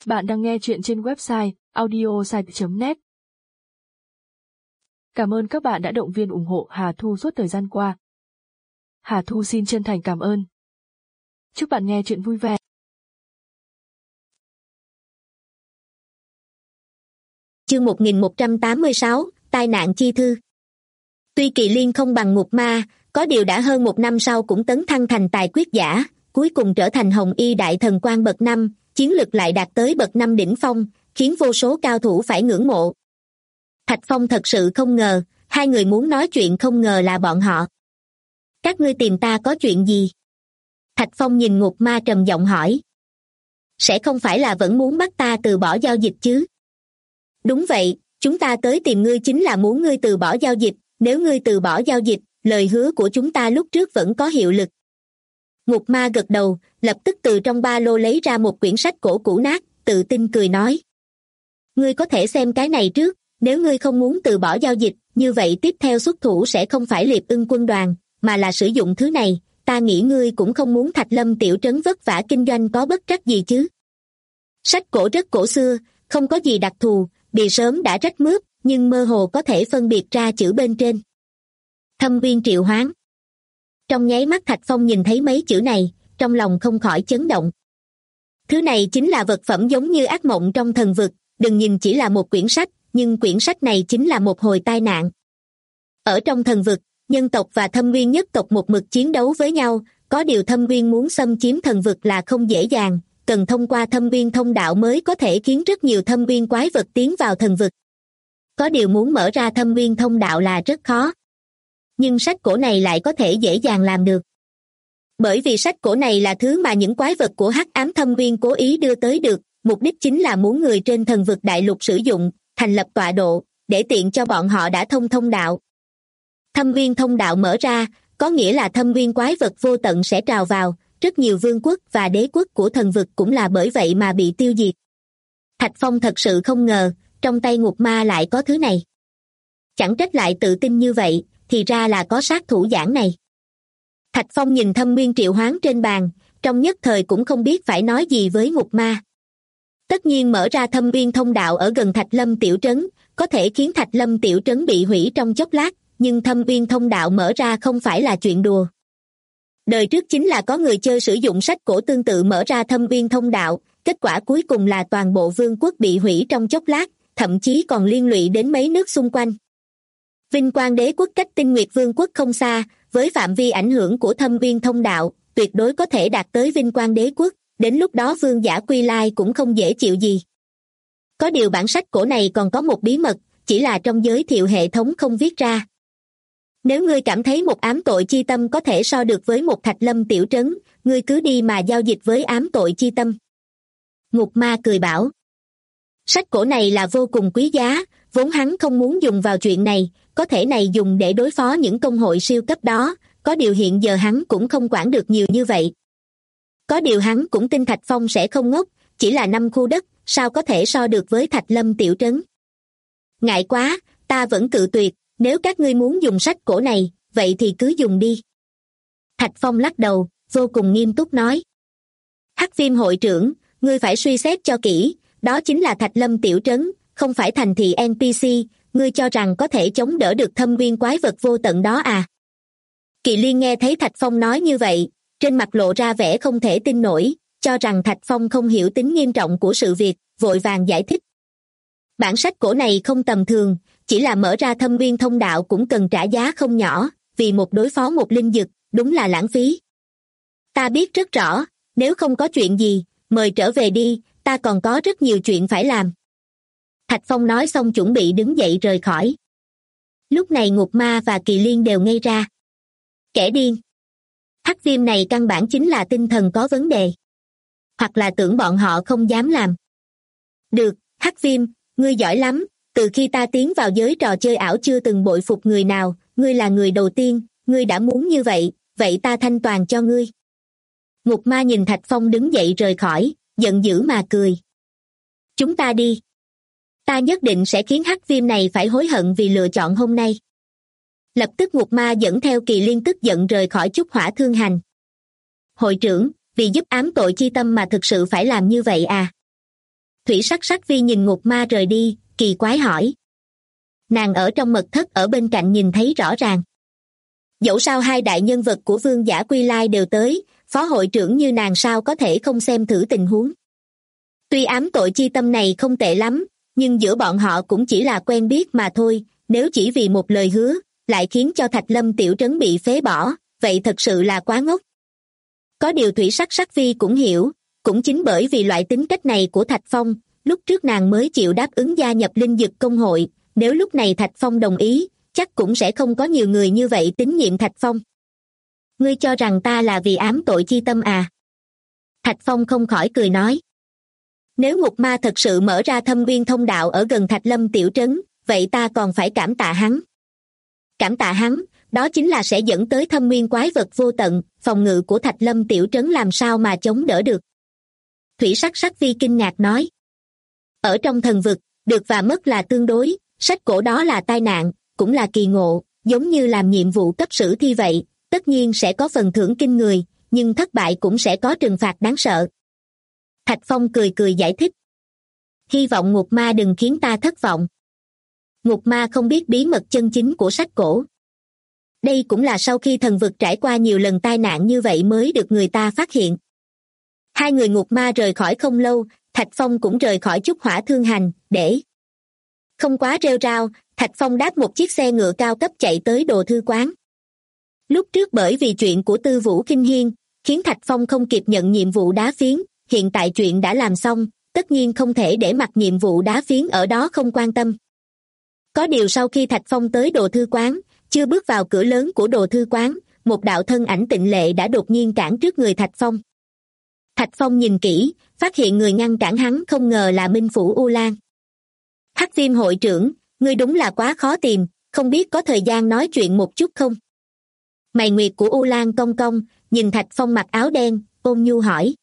Bạn đang nghe chuyện trên website audiosite.net. Cảm ơn các bạn đã động viên ủng hộ Hà Thu suốt thời gian qua. Hà Thu xin chân thành cảm ơn. Chúc bạn nghe chuyện vui vẻ. Chương 1186, tai nạn chi thư. Tuy Kỳ Liên không bằng Ngục Ma, có điều đã hơn 1 năm sau cũng tấn thăng thành tài quyết giả, cuối cùng trở thành Hồng Y đại thần quan bậc 5, chiến lực lại đạt tới bậc 5 đỉnh phong, khiến vô số cao thủ phải ngưỡng mộ. Thạch Phong thật sự không ngờ, hai người muốn nói chuyện không ngờ là bọn họ. Các ngươi tìm ta có chuyện gì? Thạch Phong nhìn Ngục Ma trầm giọng hỏi. Sẽ không phải là vẫn muốn bắt ta từ bỏ giao dịch chứ? Đúng vậy, chúng ta tới tìm ngươi chính là muốn ngươi từ bỏ giao dịch, nếu ngươi từ bỏ giao dịch, lời hứa của chúng ta lúc trước vẫn có hiệu lực. Ngục Ma gật đầu, lập tức từ trong ba lô lấy ra một quyển sách cổ cũ nát, tự tin cười nói. Ngươi có thể xem cái này trước, nếu ngươi không muốn từ bỏ giao dịch, như vậy tiếp theo xuất thủ sẽ không phải Liệp Ưng quân đoàn, mà là sử dụng thứ này, ta nghĩ ngươi cũng không muốn Thạch Lâm tiểu trấn vất vả kinh doanh có bất trắc gì chứ. Sách cổ rất cổ xưa, không có gì đặc thù, bìa sớm đã rách mướp, nhưng mơ hồ có thể phân biệt ra chữ bên trên. Thâm viên triệu hoán. Trong nháy mắt Thạch Phong nhìn thấy mấy chữ này, trong lòng không khỏi chấn động. Thứ này chính là vật phẩm giống như ác mộng trong thần vực, đừng nhìn chỉ là một quyển sách, nhưng quyển sách này chính là một hồi tai nạn. Ở trong thần vực, nhân tộc và thâm viên nhất tộc một mực chiến đấu với nhau, có điều thâm viên muốn xâm chiếm thần vực là không dễ dàng, cần thông qua thâm viên thông đạo mới có thể khiến rất nhiều thâm viên quái vật tiến vào thần vực. Có điều muốn mở ra thâm viên thông đạo là rất khó. Nhưng sách cổ này lại có thể dễ dàng làm được. Bởi vì sách cổ này là thứ mà những quái vật của Hắc Ám Thâm Viên cố ý đưa tới được, mục đích chính là muốn người trên thần vực đại lục sử dụng, thành lập tọa độ, để tiện cho bọn họ đã thông đạo. Thâm viên thông đạo mở ra, có nghĩa là thâm viên quái vật vô tận sẽ trào vào, rất nhiều vương quốc và đế quốc của thần vực cũng là bởi vậy mà bị tiêu diệt. Thạch Phong thật sự không ngờ, trong tay Ngục Ma lại có thứ này. Chẳng trách lại tự tin như vậy, thì ra là có sát thủ giảng này. Thạch Phong nhìn thâm nguyên triệu hoán trên bàn, trong nhất thời cũng không biết phải nói gì với Ngục Ma. Tất nhiên mở ra thâm viên thông đạo ở gần Thạch Lâm tiểu trấn, có thể khiến Thạch Lâm tiểu trấn bị hủy trong chốc lát, nhưng thâm viên thông đạo mở ra không phải là chuyện đùa. Đời trước chính là có người chơi sử dụng sách cổ tương tự mở ra thâm viên thông đạo, kết quả cuối cùng là toàn bộ vương quốc bị hủy trong chốc lát, thậm chí còn liên lụy đến mấy nước xung quanh. Vinh Quang đế quốc cách Tinh Nguyệt vương quốc không xa, với phạm vi ảnh hưởng của thâm viên thông đạo, tuyệt đối có thể đạt tới Vinh Quang đế quốc, đến lúc đó vương giả Quy Lai cũng không dễ chịu gì. Có điều bản sách cổ này còn có một bí mật, chỉ là trong giới thiệu hệ thống không viết ra. Nếu ngươi cảm thấy một ám tội chi tâm có thể so được với một Thạch Lâm tiểu trấn, ngươi cứ đi mà giao dịch với ám tội chi tâm. Ngục Ma cười bảo. Sách cổ này là vô cùng quý giá, vốn hắn không muốn dùng vào chuyện này, có thể này dùng để đối phó những công hội siêu cấp đó, có điều hiện giờ hắn cũng không quản được nhiều như vậy. Có điều hắn cũng tin Thạch Phong sẽ không ngốc, chỉ là 5 khu đất, sao có thể so được với Thạch Lâm tiểu trấn. Ngại quá, ta vẫn cự tuyệt, nếu các ngươi muốn dùng sách cổ này, vậy thì cứ dùng đi. Thạch Phong lắc đầu, vô cùng nghiêm túc nói. Hắc Viêm hội trưởng, ngươi phải suy xét cho kỹ, đó chính là Thạch Lâm tiểu trấn, không phải thành thị NPC, ngươi cho rằng có thể chống đỡ được thâm viên quái vật vô tận đó à? Kỳ Liên nghe thấy Thạch Phong nói như vậy, trên mặt lộ ra vẻ không thể tin nổi, cho rằng Thạch Phong không hiểu tính nghiêm trọng của sự việc, vội vàng giải thích. Bản sách cổ này không tầm thường, chỉ là mở ra thâm viên thông đạo cũng cần trả giá không nhỏ, vì một đối phó một linh dực, đúng là lãng phí. Ta biết rất rõ, nếu không có chuyện gì, mời trở về đi, ta còn có rất nhiều chuyện phải làm. Thạch Phong nói xong chuẩn bị đứng dậy rời khỏi. Lúc này Ngục Ma và Kỳ Liên đều ngây ra. Kẻ điên. Hắc Viêm này căn bản chính là tinh thần có vấn đề. Hoặc là tưởng bọn họ không dám làm. Được, Hắc Viêm, ngươi giỏi lắm, từ khi ta tiến vào giới trò chơi ảo chưa từng bội phục người nào, ngươi là người đầu tiên, ngươi đã muốn như vậy, vậy ta thanh toàn cho ngươi. Ngục Ma nhìn Thạch Phong đứng dậy rời khỏi, giận dữ mà cười. Chúng ta đi. Ta nhất định sẽ khiến Hắc Viêm này phải hối hận vì lựa chọn hôm nay. Lập tức Ngục Ma dẫn theo Kỳ Liên tức giận rời khỏi Chúc Hỏa Thương Hành. Hội trưởng, vì giúp ám tội chi tâm mà thực sự phải làm như vậy à? Thủy Sắc Sắc Vi nhìn Ngục Ma rời đi, kỳ quái hỏi. Nàng ở trong mật thất ở bên cạnh nhìn thấy rõ ràng. Dẫu sao hai đại nhân vật của Vương Giả Quy Lai đều tới, phó hội trưởng như nàng sao có thể không xem thử tình huống. Tuy ám tội chi tâm này không tệ lắm, nhưng giữa bọn họ cũng chỉ là quen biết mà thôi, nếu chỉ vì một lời hứa, lại khiến cho Thạch Lâm tiểu trấn bị phế bỏ, vậy thật sự là quá ngốc. Có điều Thủy Sắc Sắc Vi cũng hiểu, cũng chính bởi vì loại tính cách này của Thạch Phong, lúc trước nàng mới chịu đáp ứng gia nhập Linh Dực Công hội, nếu lúc này Thạch Phong đồng ý, chắc cũng sẽ không có nhiều người như vậy tín nhiệm Thạch Phong. Ngươi cho rằng ta là vì ám tội chi tâm à? Thạch Phong không khỏi cười nói. Nếu Ngục Ma thật sự mở ra Thâm Uyên thông đạo ở gần Thạch Lâm tiểu trấn, vậy ta còn phải cảm tạ hắn. Cảm tạ hắn, đó chính là sẽ dẫn tới thâm nguyên quái vật vô tận, phòng ngự của Thạch Lâm tiểu trấn làm sao mà chống đỡ được. Thủy Sắc Sắc Vi kinh ngạc nói. Ở trong thần vực, được và mất là tương đối, sách cổ đó là tai nạn, cũng là kỳ ngộ, giống như làm nhiệm vụ cấp sử thi vậy, tất nhiên sẽ có phần thưởng kinh người, nhưng thất bại cũng sẽ có trừng phạt đáng sợ. Thạch Phong cười cười giải thích. Hy vọng Ngục Ma đừng khiến ta thất vọng. Ngục Ma không biết bí mật chân chính của sách cổ. Đây cũng là sau khi thần vực trải qua nhiều lần tai nạn như vậy mới được người ta phát hiện. Hai người Ngục Ma rời khỏi không lâu, Thạch Phong cũng rời khỏi Chúc Hỏa Thương Hành, để không quá rêu rao, Thạch Phong đáp một chiếc xe ngựa cao cấp chạy tới Đồ Thư Quán. Lúc trước bởi vì chuyện của Tư Vũ Kinh Hiên, khiến Thạch Phong không kịp nhận nhiệm vụ đá phiến, hiện tại chuyện đã làm xong, tất nhiên không thể để mặc nhiệm vụ đá phiến ở đó không quan tâm. Có điều sau khi Thạch Phong tới Đồ Thư Quán, chưa bước vào cửa lớn của Đồ Thư Quán, một đạo thân ảnh tịnh lệ đã đột nhiên cản trước người Thạch Phong. Thạch Phong nhìn kỹ, phát hiện người ngăn cản hắn không ngờ là Minh Phủ U Lan. Hắc Viêm hội trưởng, ngươi đúng là quá khó tìm, không biết có thời gian nói chuyện một chút không? Mày nguyệt của U Lan cong cong, nhìn Thạch Phong mặc áo đen, ôn nhu hỏi.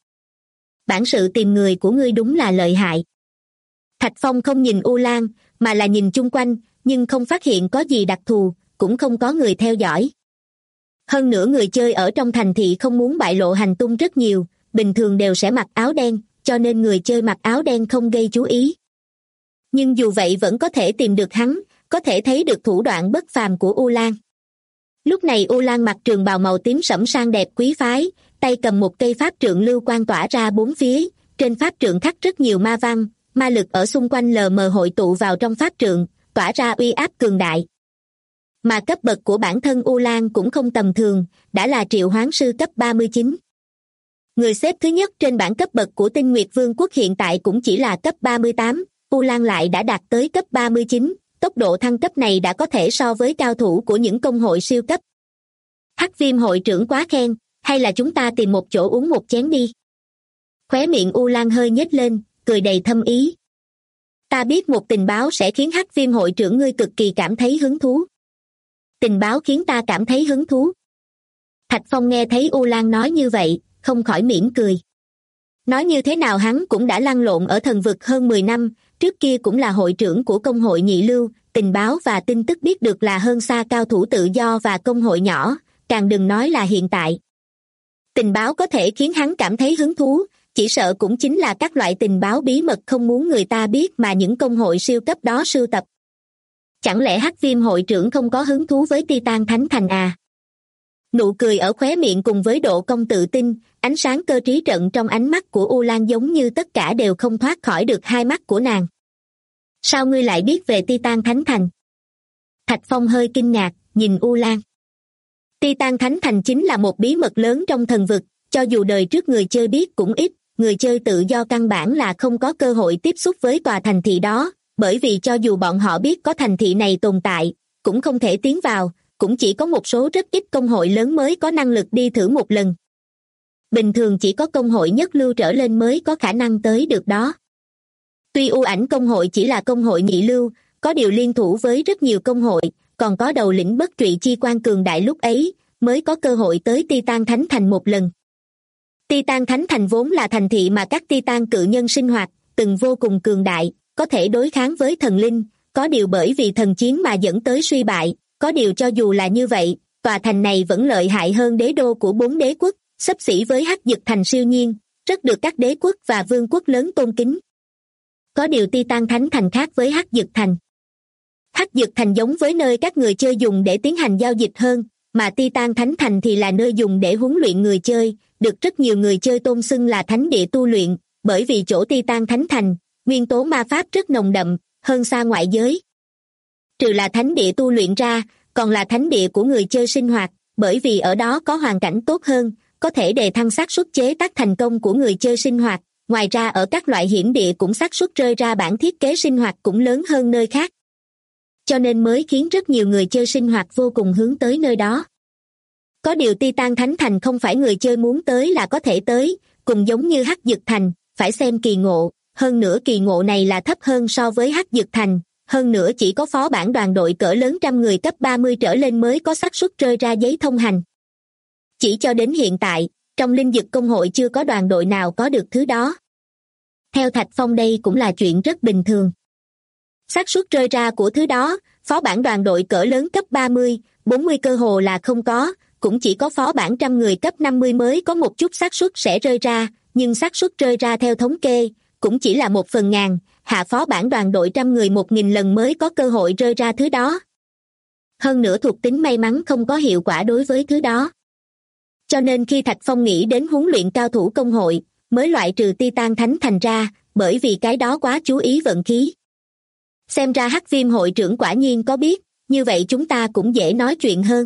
Bản sự tìm người của ngươi đúng là lợi hại. Thạch Phong không nhìn U Lan, mà là nhìn chung quanh, nhưng không phát hiện có gì đặc thù, cũng không có người theo dõi. Hơn nữa người chơi ở trong thành thị không muốn bại lộ hành tung rất nhiều, bình thường đều sẽ mặc áo đen, cho nên người chơi mặc áo đen không gây chú ý. Nhưng dù vậy vẫn có thể tìm được hắn, có thể thấy được thủ đoạn bất phàm của U Lan. Lúc này U Lan mặc trường bào màu tím sẫm sang đẹp quý phái, tay cầm một cây pháp trượng lưu quang tỏa ra bốn phía, trên pháp trượng khắc rất nhiều ma văn, ma lực ở xung quanh lờ mờ hội tụ vào trong pháp trượng, tỏa ra uy áp cường đại. Mà cấp bậc của bản thân U Lan cũng không tầm thường, đã là triệu hoán sư cấp 39. Người xếp thứ nhất trên bảng cấp bậc của Tinh Nguyệt Vương quốc hiện tại cũng chỉ là cấp 38, U Lan lại đã đạt tới cấp 39, tốc độ thăng cấp này đã có thể so với cao thủ của những công hội siêu cấp. Hắc Viêm hội trưởng quá khen, hay là chúng ta tìm một chỗ uống một chén đi. Khóe miệng U Lan hơi nhếch lên, cười đầy thâm ý. Ta biết một tình báo sẽ khiến Hắc Viêm hội trưởng ngươi cực kỳ cảm thấy hứng thú. Tình báo khiến ta cảm thấy hứng thú. Thạch Phong nghe thấy U Lan nói như vậy, không khỏi mỉm cười. Nói như thế nào hắn cũng đã lăn lộn ở thần vực hơn 10 năm, trước kia cũng là hội trưởng của công hội nhị lưu, tình báo và tin tức biết được là hơn xa cao thủ tự do và công hội nhỏ, càng đừng nói là hiện tại. Tình báo có thể khiến hắn cảm thấy hứng thú, chỉ sợ cũng chính là các loại tình báo bí mật không muốn người ta biết mà những công hội siêu cấp đó sưu tập. Chẳng lẽ Hắc Viêm hội trưởng không có hứng thú với Titan Thánh Thành à? Nụ cười ở khóe miệng cùng với độ cong tự tin, ánh sáng cơ trí trận trong ánh mắt của U Lan giống như tất cả đều không thoát khỏi được hai mắt của nàng. Sao ngươi lại biết về Titan Thánh Thành? Thạch Phong hơi kinh ngạc, nhìn U Lan. Titan Thánh Thành chính là một bí mật lớn trong thần vực, cho dù đời trước người chơi biết cũng ít, người chơi tự do căn bản là không có cơ hội tiếp xúc với tòa thành thị đó, bởi vì cho dù bọn họ biết có thành thị này tồn tại, cũng không thể tiến vào, cũng chỉ có một số rất ít công hội lớn mới có năng lực đi thử một lần. Bình thường chỉ có công hội nhất lưu trở lên mới có khả năng tới được đó. Tuy U Ảnh công hội chỉ là công hội nhị lưu, có điều liên thủ với rất nhiều công hội, còn có đầu lĩnh bất trụy chi quan cường đại lúc ấy, mới có cơ hội tới Titan Thánh Thành một lần. Titan Thánh Thành vốn là thành thị mà các Titan cự nhân sinh hoạt, từng vô cùng cường đại, có thể đối kháng với thần linh, có điều bởi vì thần chiến mà dẫn tới suy bại, có điều cho dù là như vậy, tòa thành này vẫn lợi hại hơn đế đô của 4 đế quốc, xấp xỉ với Hắc Dực Thành siêu nhiên, rất được các đế quốc và vương quốc lớn tôn kính. Có điều Titan Thánh Thành khác với Hắc Dực Thành. Hắc Dực Thành giống với nơi các người chơi dùng để tiến hành giao dịch hơn, mà Titan Thánh Thành thì là nơi dùng để huấn luyện người chơi, được rất nhiều người chơi tôn xưng là thánh địa tu luyện, bởi vì chỗ Titan Thánh Thành, nguyên tố ma pháp rất nồng đậm, hơn xa ngoại giới. Trừ là thánh địa tu luyện ra, còn là thánh địa của người chơi sinh hoạt, bởi vì ở đó có hoàn cảnh tốt hơn, có thể đề thăng xác suất chế tác thành công của người chơi sinh hoạt. Ngoài ra ở các loại hiểm địa cũng xác suất rơi ra bản thiết kế sinh hoạt cũng lớn hơn nơi khác. Cho nên mới khiến rất nhiều người chơi sinh hoạt vô cùng hướng tới nơi đó. Có điều Titan Thánh Thành không phải người chơi muốn tới là có thể tới, cùng giống như Hắc Dực Thành, phải xem kỳ ngộ, hơn nữa kỳ ngộ này là thấp hơn so với Hắc Dực Thành, hơn nữa chỉ có phó bản đoàn đội cỡ lớn trăm người cấp 30 trở lên mới có xác suất rơi ra giấy thông hành. Chỉ cho đến hiện tại, trong Linh Dực Công hội chưa có đoàn đội nào có được thứ đó. Theo Thạch Phong đây cũng là chuyện rất bình thường. Xác suất rơi ra của thứ đó, phó bản đoàn đội cỡ lớn cấp 30, 40 cơ hồ là không có, cũng chỉ có phó bản trăm người cấp 50 mới có một chút xác suất sẽ rơi ra, nhưng xác suất rơi ra theo thống kê, cũng chỉ là 1/1000, hạ phó bản đoàn đội trăm người 1000 lần mới có cơ hội rơi ra thứ đó. Hơn nữa thuộc tính may mắn không có hiệu quả đối với thứ đó. Cho nên khi Thạch Phong nghĩ đến huấn luyện cao thủ công hội, mới loại trừ Titan Thánh Thành ra, bởi vì cái đó quá chú ý vận khí. Xem ra Hắc Viêm hội trưởng quả nhiên có biết, như vậy chúng ta cũng dễ nói chuyện hơn.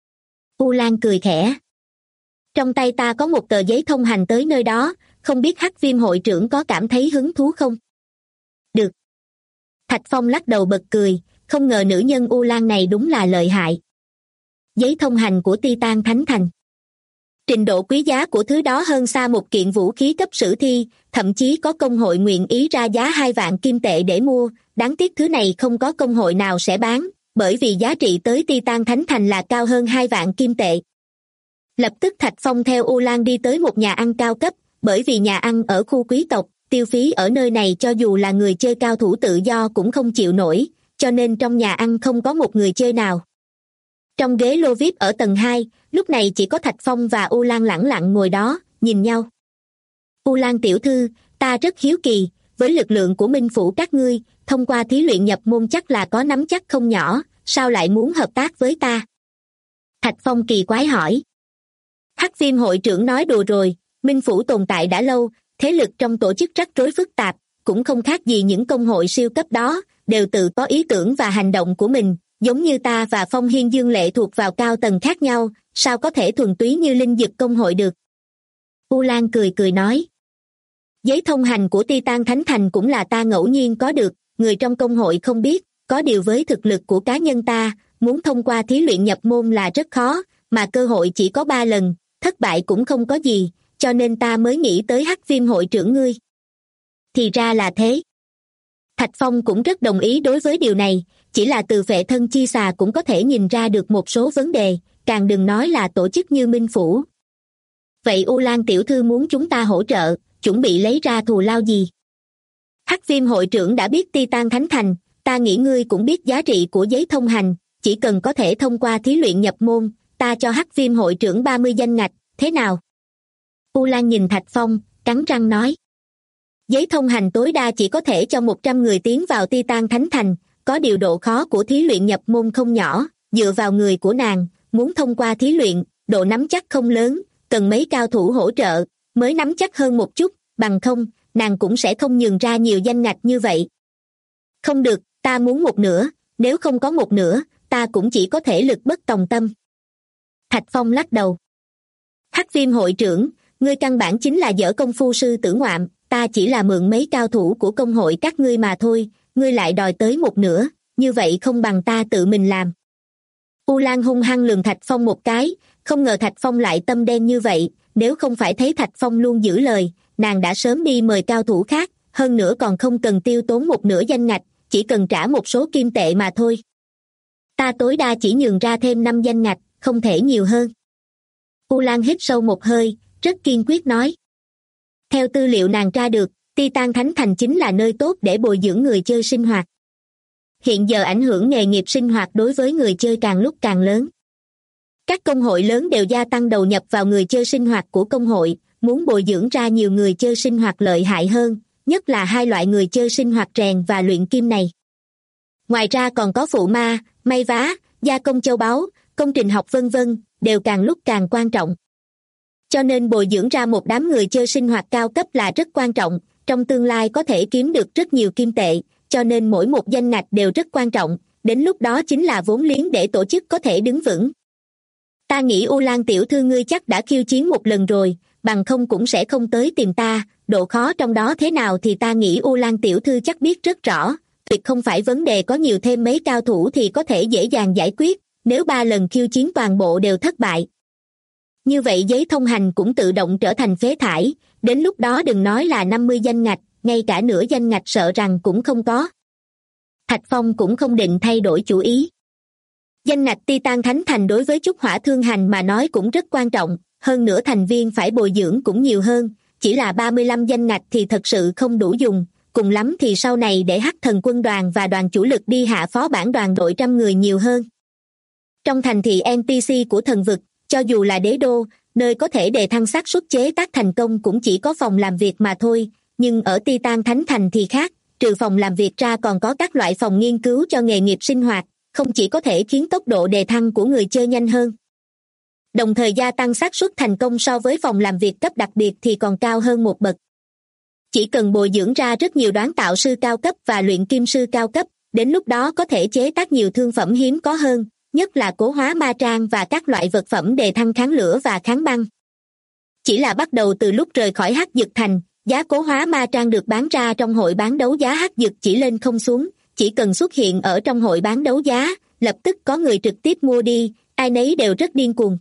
U Lan cười khẽ. Trong tay ta có một tờ giấy thông hành tới nơi đó, không biết Hắc Viêm hội trưởng có cảm thấy hứng thú không? Được. Thạch Phong lắc đầu bật cười, không ngờ nữ nhân U Lan này đúng là lợi hại. Giấy thông hành của Titan Thánh Thành. Trình độ quý giá của thứ đó hơn xa một kiện vũ khí cấp sử thi, thậm chí có công hội nguyện ý ra giá 2 vạn kim tệ để mua, đáng tiếc thứ này không có công hội nào sẽ bán, bởi vì giá trị tới Titan Thánh Thành là cao hơn 2 vạn kim tệ. Lập tức Thạch Phong theo U Lan đi tới một nhà ăn cao cấp, bởi vì nhà ăn ở khu quý tộc, tiêu phí ở nơi này cho dù là người chơi cao thủ tự do cũng không chịu nổi, cho nên trong nhà ăn không có một người chơi nào. Trong ghế lô VIP ở tầng 2, lúc này chỉ có Thạch Phong và U Lan lẳng lặng ngồi đó, nhìn nhau. U Lan tiểu thư, ta rất hiếu kỳ, với lực lượng của Minh Phủ các ngươi, thông qua thí luyện nhập môn chắc là có nắm chắc không nhỏ, sao lại muốn hợp tác với ta? Thạch Phong kỳ quái hỏi. Hắc Viêm hội trưởng nói đùa rồi, Minh Phủ tồn tại đã lâu, thế lực trong tổ chức rắc rối phức tạp, cũng không khác gì những công hội siêu cấp đó, đều tự có ý tưởng và hành động của mình, giống như ta và Phong Hiên Dương lệ thuộc vào cao tầng khác nhau, sao có thể thuần túy như Linh Dực Công hội được? U Lan cười cười nói. Giấy thông hành của Titan Thánh Thành cũng là ta ngẫu nhiên có được, người trong công hội không biết, có điều với thực lực của cá nhân ta, muốn thông qua thí luyện nhập môn là rất khó, mà cơ hội chỉ có 3 lần, thất bại cũng không có gì, cho nên ta mới nghĩ tới Hắc Viêm hội trưởng ngươi. Thì ra là thế. Thạch Phong cũng rất đồng ý đối với điều này, chỉ là từ vệ thân chi xà cũng có thể nhìn ra được một số vấn đề, càng đừng nói là tổ chức như Minh Phủ. Vậy U Lan tiểu thư muốn chúng ta hỗ trợ, chuẩn bị lấy ra thù lao gì? Hắc Viêm hội trưởng đã biết Titan Thánh Thành, ta nghĩ ngươi cũng biết giá trị của giấy thông hành, chỉ cần có thể thông qua thí luyện nhập môn, ta cho Hắc Viêm hội trưởng 30 danh ngạch, thế nào? U Lan nhìn Thạch Phong, cắn răng nói. Giấy thông hành tối đa chỉ có thể cho 100 người tiến vào Titan Thánh Thành, có điều độ khó của thí luyện nhập môn không nhỏ, dựa vào người của nàng, muốn thông qua thí luyện, độ nắm chắc không lớn, cần mấy cao thủ hỗ trợ, mới nắm chắc hơn một chút, bằng không, nàng cũng sẽ không nhường ra nhiều danh ngạch như vậy. Không được, ta muốn một nửa, nếu không có một nửa, ta cũng chỉ có thể lực bất tòng tâm. Thạch Phong lắc đầu. Hắc Viêm hội trưởng, ngươi căn bản chính là dở công phu sư tử ngoạm, ta chỉ là mượn mấy cao thủ của công hội các ngươi mà thôi, ngươi lại đòi tới một nửa, như vậy không bằng ta tự mình làm. U Lan hung hăng lườm Thạch Phong một cái, không ngờ Thạch Phong lại tâm đen như vậy, nếu không phải thấy Thạch Phong luôn giữ lời, nàng đã sớm đi mời cao thủ khác, hơn nữa còn không cần tiêu tốn một nửa danh ngạch, chỉ cần trả một số kim tệ mà thôi. Ta tối đa chỉ nhường ra thêm 5 danh ngạch, không thể nhiều hơn. U Lan hít sâu một hơi, rất kiên quyết nói. Theo tư liệu nàng tra được, Titan Thánh Thành chính là nơi tốt để bồi dưỡng người chơi sinh hoạt. Hiện giờ ảnh hưởng nghề nghiệp sinh hoạt đối với người chơi càng lúc càng lớn. Các công hội lớn đều gia tăng đầu nhập vào người chơi sinh hoạt của công hội, muốn bồi dưỡng ra nhiều người chơi sinh hoạt lợi hại hơn, nhất là hai loại người chơi sinh hoạt rèn và luyện kim này. Ngoài ra còn có phụ ma, may vá, gia công châu báu, công trình học vân vân, đều càng lúc càng quan trọng. Cho nên bồi dưỡng ra một đám người chơi sinh hoạt cao cấp là rất quan trọng, trong tương lai có thể kiếm được rất nhiều kim tệ, cho nên mỗi một danh ngạch đều rất quan trọng, đến lúc đó chính là vốn liếng để tổ chức có thể đứng vững. Ta nghĩ U Lan tiểu thư ngươi chắc đã khiêu chiến một lần rồi, bằng không cũng sẽ không tới tìm ta, độ khó trong đó thế nào thì ta nghĩ U Lan tiểu thư chắc biết rất rõ, tuyệt không phải vấn đề có nhiều thêm mấy cao thủ thì có thể dễ dàng giải quyết, nếu 3 lần khiêu chiến toàn bộ đều thất bại. Như vậy giấy thông hành cũng tự động trở thành phế thải, đến lúc đó đừng nói là 50 danh ngạch, ngay cả nửa danh ngạch sợ rằng cũng không có. Thạch Phong cũng không định thay đổi chủ ý. Danh ngạch Titan Thánh Thành đối với Trúc Hỏa Thương Hành mà nói cũng rất quan trọng, hơn nữa thành viên phải bồi dưỡng cũng nhiều hơn, chỉ là 35 danh ngạch thì thật sự không đủ dùng, cùng lắm thì sau này để Hắc Thần quân đoàn và đoàn chủ lực đi hạ phó bản đoàn đội 100 người nhiều hơn. Trong thành thị NPC của thần vực, cho dù là đế đô, nơi có thể đề thăng xác suất chế tác thành công cũng chỉ có phòng làm việc mà thôi, nhưng ở Titan Thánh Thành thì khác, trừ phòng làm việc ra còn có các loại phòng nghiên cứu cho nghề nghiệp sinh hoạt, không chỉ có thể khiến tốc độ đề thăng của người chơi nhanh hơn, đồng thời gia tăng xác suất thành công so với phòng làm việc cấp đặc biệt thì còn cao hơn một bậc. Chỉ cần bồi dưỡng ra rất nhiều đoán tạo sư cao cấp và luyện kim sư cao cấp, đến lúc đó có thể chế tác nhiều thương phẩm hiếm có hơn, nhất là cố hóa ma trang và các loại vật phẩm đề thăng kháng lửa và kháng băng. Chỉ là bắt đầu từ lúc rời khỏi Hắc Dực Thành, giá cố hóa ma trang được bán ra trong hội bán đấu giá Hắc Dực chỉ lên không xuống, chỉ cần xuất hiện ở trong hội bán đấu giá, lập tức có người trực tiếp mua đi, ai nấy đều rất điên cuồng.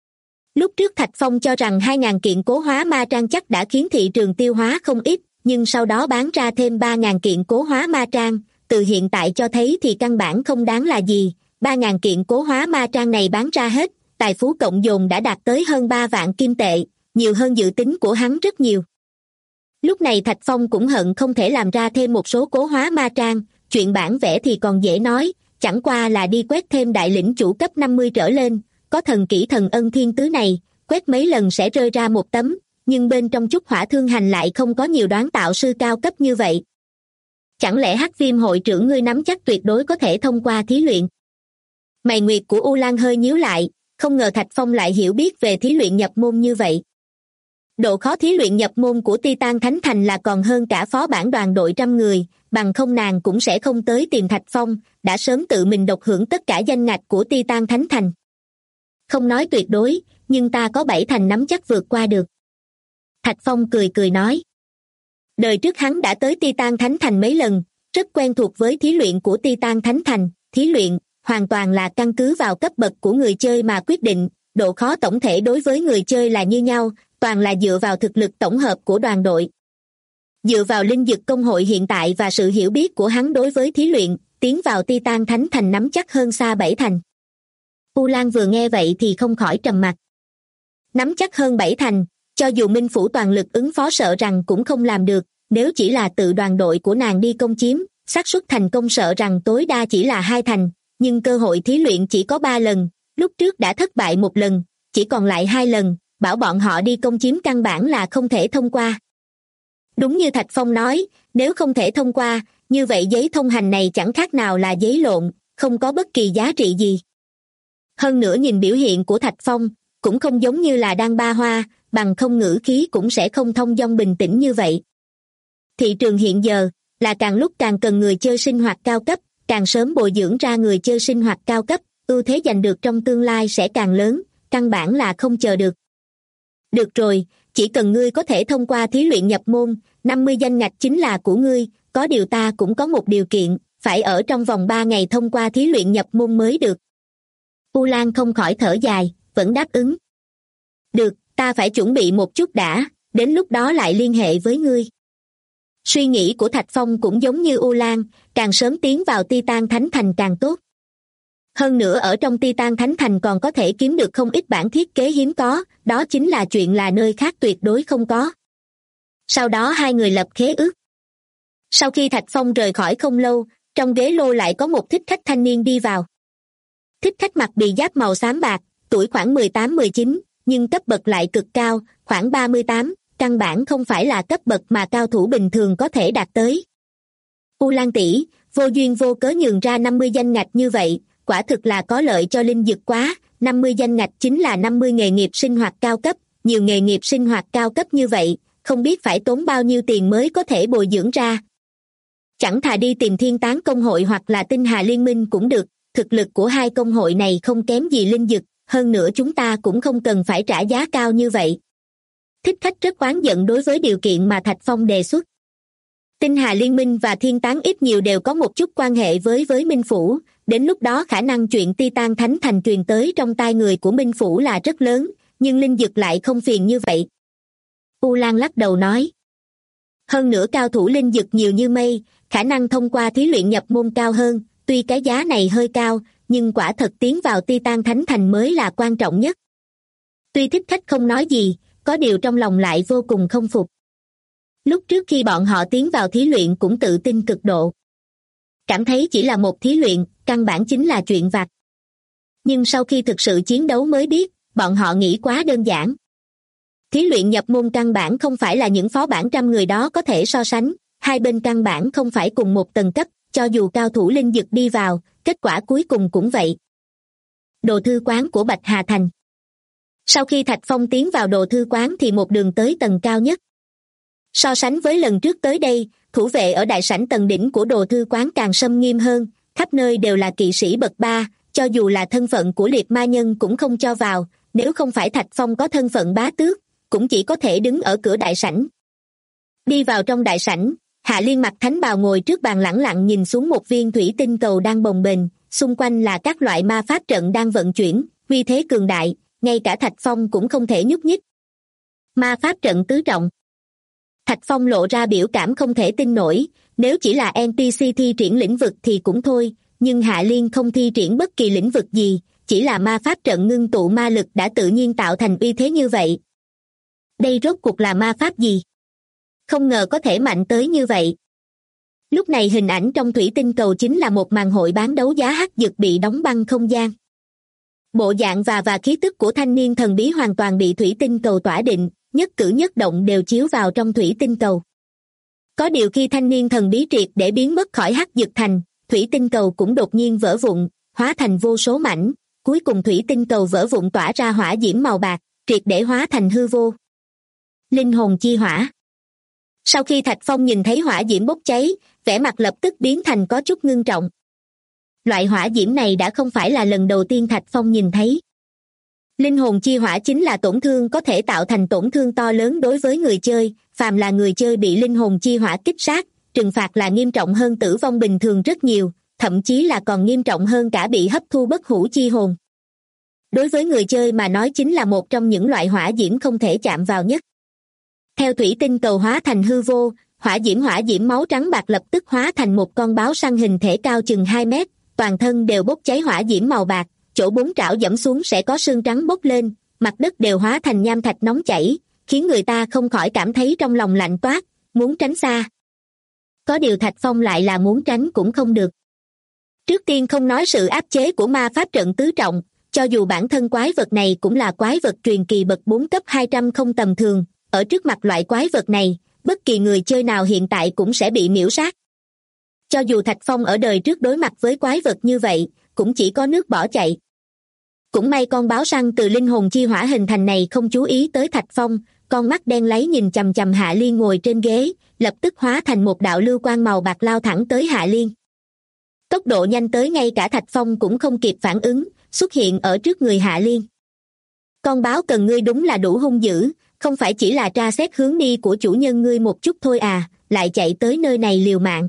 Lúc trước Thạch Phong cho rằng 2.000 kiện cố hóa ma trang chắc đã khiến thị trường tiêu hóa không ít, nhưng sau đó bán ra thêm 3.000 kiện cố hóa ma trang, từ hiện tại cho thấy thì căn bản không đáng là gì. 3.000 kiện cố hóa ma trang này bán ra hết, tài phú cộng dồn đã đạt tới hơn 3 vạn kim tệ, nhiều hơn dự tính của hắn rất nhiều. Lúc này Thạch Phong cũng hận không thể làm ra thêm một số cố hóa ma trang, chuyện bản vẽ thì còn dễ nói, chẳng qua là đi quét thêm đại lĩnh chủ cấp 50 trở lên, có thần kỹ thần ân thiên tứ này, quét mấy lần sẽ rơi ra một tấm, nhưng bên trong Trúc Hỏa Thương Hành lại không có nhiều đoán tạo sư cao cấp như vậy. Chẳng lẽ Hắc Viêm hội trưởng ngươi nắm chắc tuyệt đối có thể thông qua thí luyện? Mày nguyệt của U Lan hơi nhíu lại, không ngờ Thạch Phong lại hiểu biết về thí luyện nhập môn như vậy. Độ khó thí luyện nhập môn của Titan Thánh Thành là còn hơn cả phó bản đoàn đội 100 người, bằng không nàng cũng sẽ không tới tìm Thạch Phong, đã sớm tự mình độc hưởng tất cả danh ngạch của Titan Thánh Thành. Không nói tuyệt đối, nhưng ta có 7 thành nắm chắc vượt qua được. Thạch Phong cười cười nói. Đời trước hắn đã tới Titan Thánh Thành mấy lần, rất quen thuộc với thí luyện của Titan Thánh Thành, thí luyện hoàn toàn là căn cứ vào cấp bậc của người chơi mà quyết định, độ khó tổng thể đối với người chơi là như nhau, toàn là dựa vào thực lực tổng hợp của đoàn đội. Dựa vào linh dực công hội hiện tại và sự hiểu biết của hắn đối với thí luyện, tiến vào Titan Thánh Thành nắm chắc hơn xa 7 thành. U Lan vừa nghe vậy thì không khỏi trầm mặc. Nắm chắc hơn 7 thành, cho dù Minh Phủ toàn lực ứng phó sợ rằng cũng không làm được, nếu chỉ là tự đoàn đội của nàng đi công chiếm, xác suất thành công sợ rằng tối đa chỉ là 2 thành, nhưng cơ hội thí luyện chỉ có 3 lần, lúc trước đã thất bại 1 lần, chỉ còn lại 2 lần, bảo bọn họ đi công chiếm căn bản là không thể thông qua. Đúng như Thạch Phong nói, nếu không thể thông qua, như vậy giấy thông hành này chẳng khác nào là giấy lộn, không có bất kỳ giá trị gì. Hơn nữa nhìn biểu hiện của Thạch Phong, cũng không giống như là đang ba hoa, bằng không ngữ khí cũng sẽ không thông dong bình tĩnh như vậy. Thị trường hiện giờ là càng lúc càng cần người chơi sinh hoạt cao cấp, càng sớm bồi dưỡng ra người chơi sinh hoạt cao cấp, ưu thế giành được trong tương lai sẽ càng lớn, căn bản là không chờ được. Được rồi, chỉ cần ngươi có thể thông qua thí luyện nhập môn, 50 danh ngạch chính là của ngươi, có điều ta cũng có một điều kiện, phải ở trong vòng 3 ngày thông qua thí luyện nhập môn mới được. U Lan không khỏi thở dài, vẫn đáp ứng. Được, ta phải chuẩn bị một chút đã, đến lúc đó lại liên hệ với ngươi. Suy nghĩ của Thạch Phong cũng giống như U Lan, càng sớm tiến vào Titan Thánh Thành càng tốt. Hơn nữa ở trong Titan Thánh Thành còn có thể kiếm được không ít bản thiết kế hiếm có, đó chính là chuyện là nơi khác tuyệt đối không có. Sau đó hai người lập khế ước. Sau khi Thạch Phong rời khỏi không lâu, trong ghế lô lại có một thích khách thanh niên đi vào. Thích khách mặc bì giáp màu xám bạc, tuổi khoảng 18-19, nhưng cấp bậc lại cực cao, khoảng 38, căn bản không phải là cấp bậc mà cao thủ bình thường có thể đạt tới. U Lan tỷ, vô duyên vô cớ nhường ra 50 danh ngạch như vậy, quả thực là có lợi cho linh dực quá. 50 danh ngạch chính là 50 nghề nghiệp sinh hoạt cao cấp, nhiều nghề nghiệp sinh hoạt cao cấp như vậy, không biết phải tốn bao nhiêu tiền mới có thể bồi dưỡng ra. Chẳng thà đi tìm Thiên Tán công hội hoặc là Tinh Hà liên minh cũng được, thực lực của hai công hội này không kém gì linh dực, hơn nữa chúng ta cũng không cần phải trả giá cao như vậy. Thích Khách rất oán giận đối với điều kiện mà Thạch Phong đề xuất. Tinh Hà liên minh và Thiên Tán ít nhiều đều có một chút quan hệ với Minh Phủ, đến lúc đó khả năng chuyện Titan Thánh Thành truyền tới trong tai người của Minh Phủ là rất lớn, nhưng linh dực lại không phiền như vậy. U Lan lắc đầu nói. Hơn nữa cao thủ linh dực nhiều như mây, khả năng thông qua thí luyện nhập môn cao hơn, tuy cái giá này hơi cao, nhưng quả thật tiến vào Titan Thánh Thành mới là quan trọng nhất. Tuy Thích Khách không nói gì, có điều trong lòng lại vô cùng không phục. Lúc trước khi bọn họ tiến vào thí luyện cũng tự tin cực độ. Cảm thấy chỉ là một thí luyện, căn bản chính là chuyện vặt. Nhưng sau khi thực sự chiến đấu mới biết, bọn họ nghĩ quá đơn giản. Thí luyện nhập môn căn bản không phải là những phó bản trăm người đó có thể so sánh, hai bên căn bản không phải cùng một tầng cấp, cho dù cao thủ linh dực đi vào, kết quả cuối cùng cũng vậy. Đồ thư quán của Bạch Hà Thành. Sau khi Thạch Phong tiến vào đồ thư quán thì một đường tới tầng cao nhất. So sánh với lần trước tới đây, thủ vệ ở đại sảnh tầng đỉnh của đồ thư quán càng xâm nghiêm hơn, khắp nơi đều là kỵ sĩ bậc 3, cho dù là thân phận của liệt ma nhân cũng không cho vào, nếu không phải Thạch Phong có thân phận bá tước, cũng chỉ có thể đứng ở cửa đại sảnh. Đi vào trong đại sảnh, Hạ Liên mặc thánh bào ngồi trước bàn lẳng lặng nhìn xuống một viên thủy tinh cầu đang bồng bềnh, xung quanh là các loại ma pháp trận đang vận chuyển, uy thế cường đại, ngay cả Thạch Phong cũng không thể nhúc nhích. Ma pháp trận tứ trọng. Thạch Phong lộ ra biểu cảm không thể tin nổi, nếu chỉ là NPC thi triển lĩnh vực thì cũng thôi, nhưng Hạ Liên không thi triển bất kỳ lĩnh vực gì, chỉ là ma pháp trận ngưng tụ ma lực đã tự nhiên tạo thành uy thế như vậy. Đây rốt cuộc là ma pháp gì? Không ngờ có thể mạnh tới như vậy. Lúc này hình ảnh trong thủy tinh cầu chính là một màn hội bán đấu giá hắc dược bị đóng băng không gian. Bộ dạng và khí tức của thanh niên thần bí hoàn toàn bị thủy tinh cầu tỏa định, nhất cử nhất động đều chiếu vào trong thủy tinh cầu. Có điều khi thanh niên thần bí triệt để biến mất khỏi hắc dược thành, thủy tinh cầu cũng đột nhiên vỡ vụn, hóa thành vô số mảnh, cuối cùng thủy tinh cầu vỡ vụn tỏa ra hỏa diễm màu bạc, triệt để hóa thành hư vô. Linh hồn chi hỏa. Sau khi Thạch Phong nhìn thấy hỏa diễm bốc cháy, vẻ mặt lập tức biến thành có chút ngưng trọng. Loại hỏa diễm này đã không phải là lần đầu tiên Thạch Phong nhìn thấy. Linh hồn chi hỏa chính là tổn thương có thể tạo thành tổn thương to lớn đối với người chơi, phàm là người chơi bị linh hồn chi hỏa kích sát, trừng phạt là nghiêm trọng hơn tử vong bình thường rất nhiều, thậm chí là còn nghiêm trọng hơn cả bị hấp thu bất hủ chi hồn. Đối với người chơi mà nói chính là một trong những loại hỏa diễm không thể chạm vào nhất. Theo thủy tinh cầu hóa thành hư vô, hỏa diễm máu trắng bạc lập tức hóa thành một con báo săn hình thể cao chừng 2 mét, toàn thân đều bốc cháy hỏa diễm màu bạc, chỗ 4 trảo giẫm xuống sẽ có sương trắng bốc lên, mặt đất đều hóa thành nham thạch nóng chảy, khiến người ta không khỏi cảm thấy trong lòng lạnh toát, muốn tránh xa. Có điều Thạch Phong lại là muốn tránh cũng không được. Trước tiên không nói sự áp chế của ma pháp trận tứ trọng, cho dù bản thân quái vật này cũng là quái vật truyền kỳ bậc 4 cấp 200 không tầm thường, ở trước mặt loại quái vật này, bất kỳ người chơi nào hiện tại cũng sẽ bị miễu sát. Cho dù Thạch Phong ở đời trước đối mặt với quái vật như vậy, cũng chỉ có nước bỏ chạy. Cũng may con báo săn từ linh hồn chi hỏa hình thành này không chú ý tới Thạch Phong, con mắt đen láy nhìn chằm chằm Hạ Liên ngồi trên ghế, lập tức hóa thành một đạo lưu quang màu bạc lao thẳng tới Hạ Liên. Tốc độ nhanh tới ngay cả Thạch Phong cũng không kịp phản ứng, xuất hiện ở trước người Hạ Liên. Con báo cần ngươi đúng là đủ hung dữ, không phải chỉ là tra xét hướng đi của chủ nhân ngươi một chút thôi à, lại chạy tới nơi này liều mạng.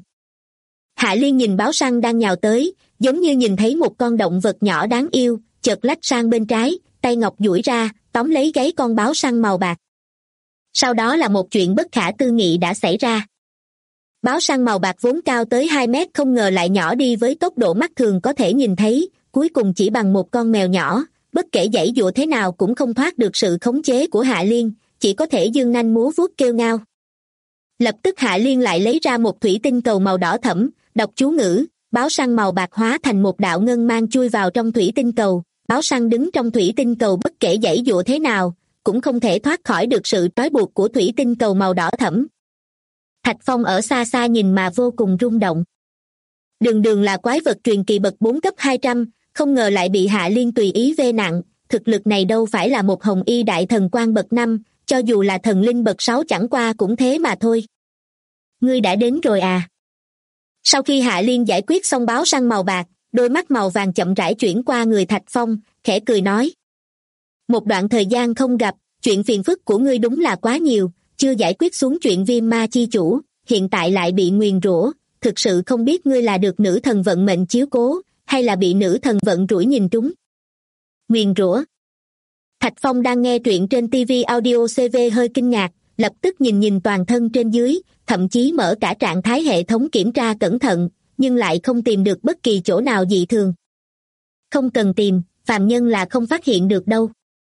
Hạ Liên nhìn báo săn đang nhào tới, giống như nhìn thấy một con động vật nhỏ đáng yêu, chợt lách sang bên trái, tay ngọc duỗi ra, tóm lấy gáy con báo săn màu bạc. Sau đó là một chuyện bất khả tư nghị đã xảy ra. Báo săn màu bạc vốn cao tới 2 mét không ngờ lại nhỏ đi với tốc độ mắt thường có thể nhìn thấy, cuối cùng chỉ bằng một con mèo nhỏ, bất kể giãy giụa thế nào cũng không thoát được sự khống chế của Hạ Liên, chỉ có thể giương nanh múa vuốt kêu ngao. Lập tức Hạ Liên lại lấy ra một thủy tinh cầu màu đỏ thẫm, đọc chú ngữ, báo săn màu bạc hóa thành một đạo ngân mang chui vào trong thủy tinh cầu, báo săn đứng trong thủy tinh cầu bất kể giãy giụa thế nào, cũng không thể thoát khỏi được sự trói buộc của thủy tinh cầu màu đỏ thẫm. Thạch Phong ở xa xa nhìn mà vô cùng rung động. Đường Đường là quái vật truyền kỳ bậc 4 cấp 200, không ngờ lại bị Hạ Liên tùy ý vê nặng, thực lực này đâu phải là một hồng y đại thần quan bậc 5, cho dù là thần linh bậc 6 chẳng qua cũng thế mà thôi. Ngươi đã đến rồi à? Sau khi Hạ Liên giải quyết xong báo săn màu bạc, đôi mắt màu vàng chậm rãi chuyển qua người Thạch Phong, khẽ cười nói. Một đoạn thời gian không gặp, chuyện phiền phức của ngươi đúng là quá nhiều, chưa giải quyết xuống chuyện viêm ma chi chủ, hiện tại lại bị nguyền rủa, thực sự không biết ngươi là được nữ thần vận mệnh chiếu cố, hay là bị nữ thần vận rủi nhìn trúng. Nguyền rủa. Thạch Phong đang nghe truyện trên TV Audio CV hơi kinh ngạc, lập tức nhìn toàn thân trên dưới, thậm chí mở cả trạng thái hệ thống kiểm tra cẩn thận, nhưng lại không tìm được bất kỳ chỗ nào dị thường. Không cần tìm, phàm nhân là không phát hiện được đâu.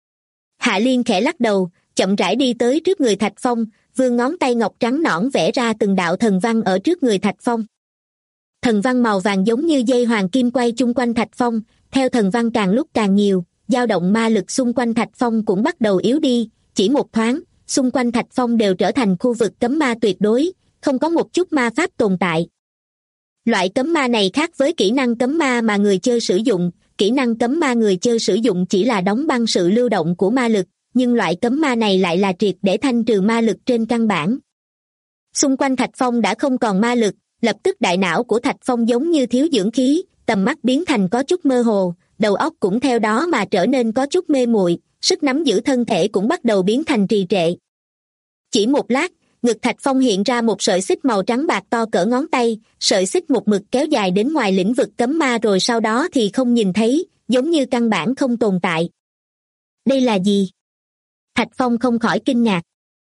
Hạ Liên khẽ lắc đầu, chậm rãi đi tới trước người Thạch Phong, vươn ngón tay ngọc trắng nõn vẽ ra từng đạo thần văn ở trước người Thạch Phong. Thần văn màu vàng giống như dây hoàng kim quay chung quanh Thạch Phong, theo thần văn càng lúc càng nhiều, dao động ma lực xung quanh Thạch Phong cũng bắt đầu yếu đi, chỉ một thoáng, xung quanh Thạch Phong đều trở thành khu vực cấm ma tuyệt đối, không có một chút ma pháp tồn tại. Loại cấm ma này khác với kỹ năng cấm ma mà người chơi sử dụng, kỹ năng cấm ma người chơi sử dụng chỉ là đóng băng sự lưu động của ma lực, nhưng loại cấm ma này lại là triệt để thanh trừ ma lực trên căn bản. Xung quanh Thạch Phong đã không còn ma lực, lập tức đại não của Thạch Phong giống như thiếu dưỡng khí, tầm mắt biến thành có chút mơ hồ, đầu óc cũng theo đó mà trở nên có chút mê muội, sức nắm giữ thân thể cũng bắt đầu biến thành trì trệ. Chỉ một lát, ngực Thạch Phong hiện ra một sợi xích màu trắng bạc to cỡ ngón tay, sợi xích một mực kéo dài đến ngoài lĩnh vực cấm ma rồi sau đó thì không nhìn thấy, giống như căn bản không tồn tại. Đây là gì? Thạch Phong không khỏi kinh ngạc.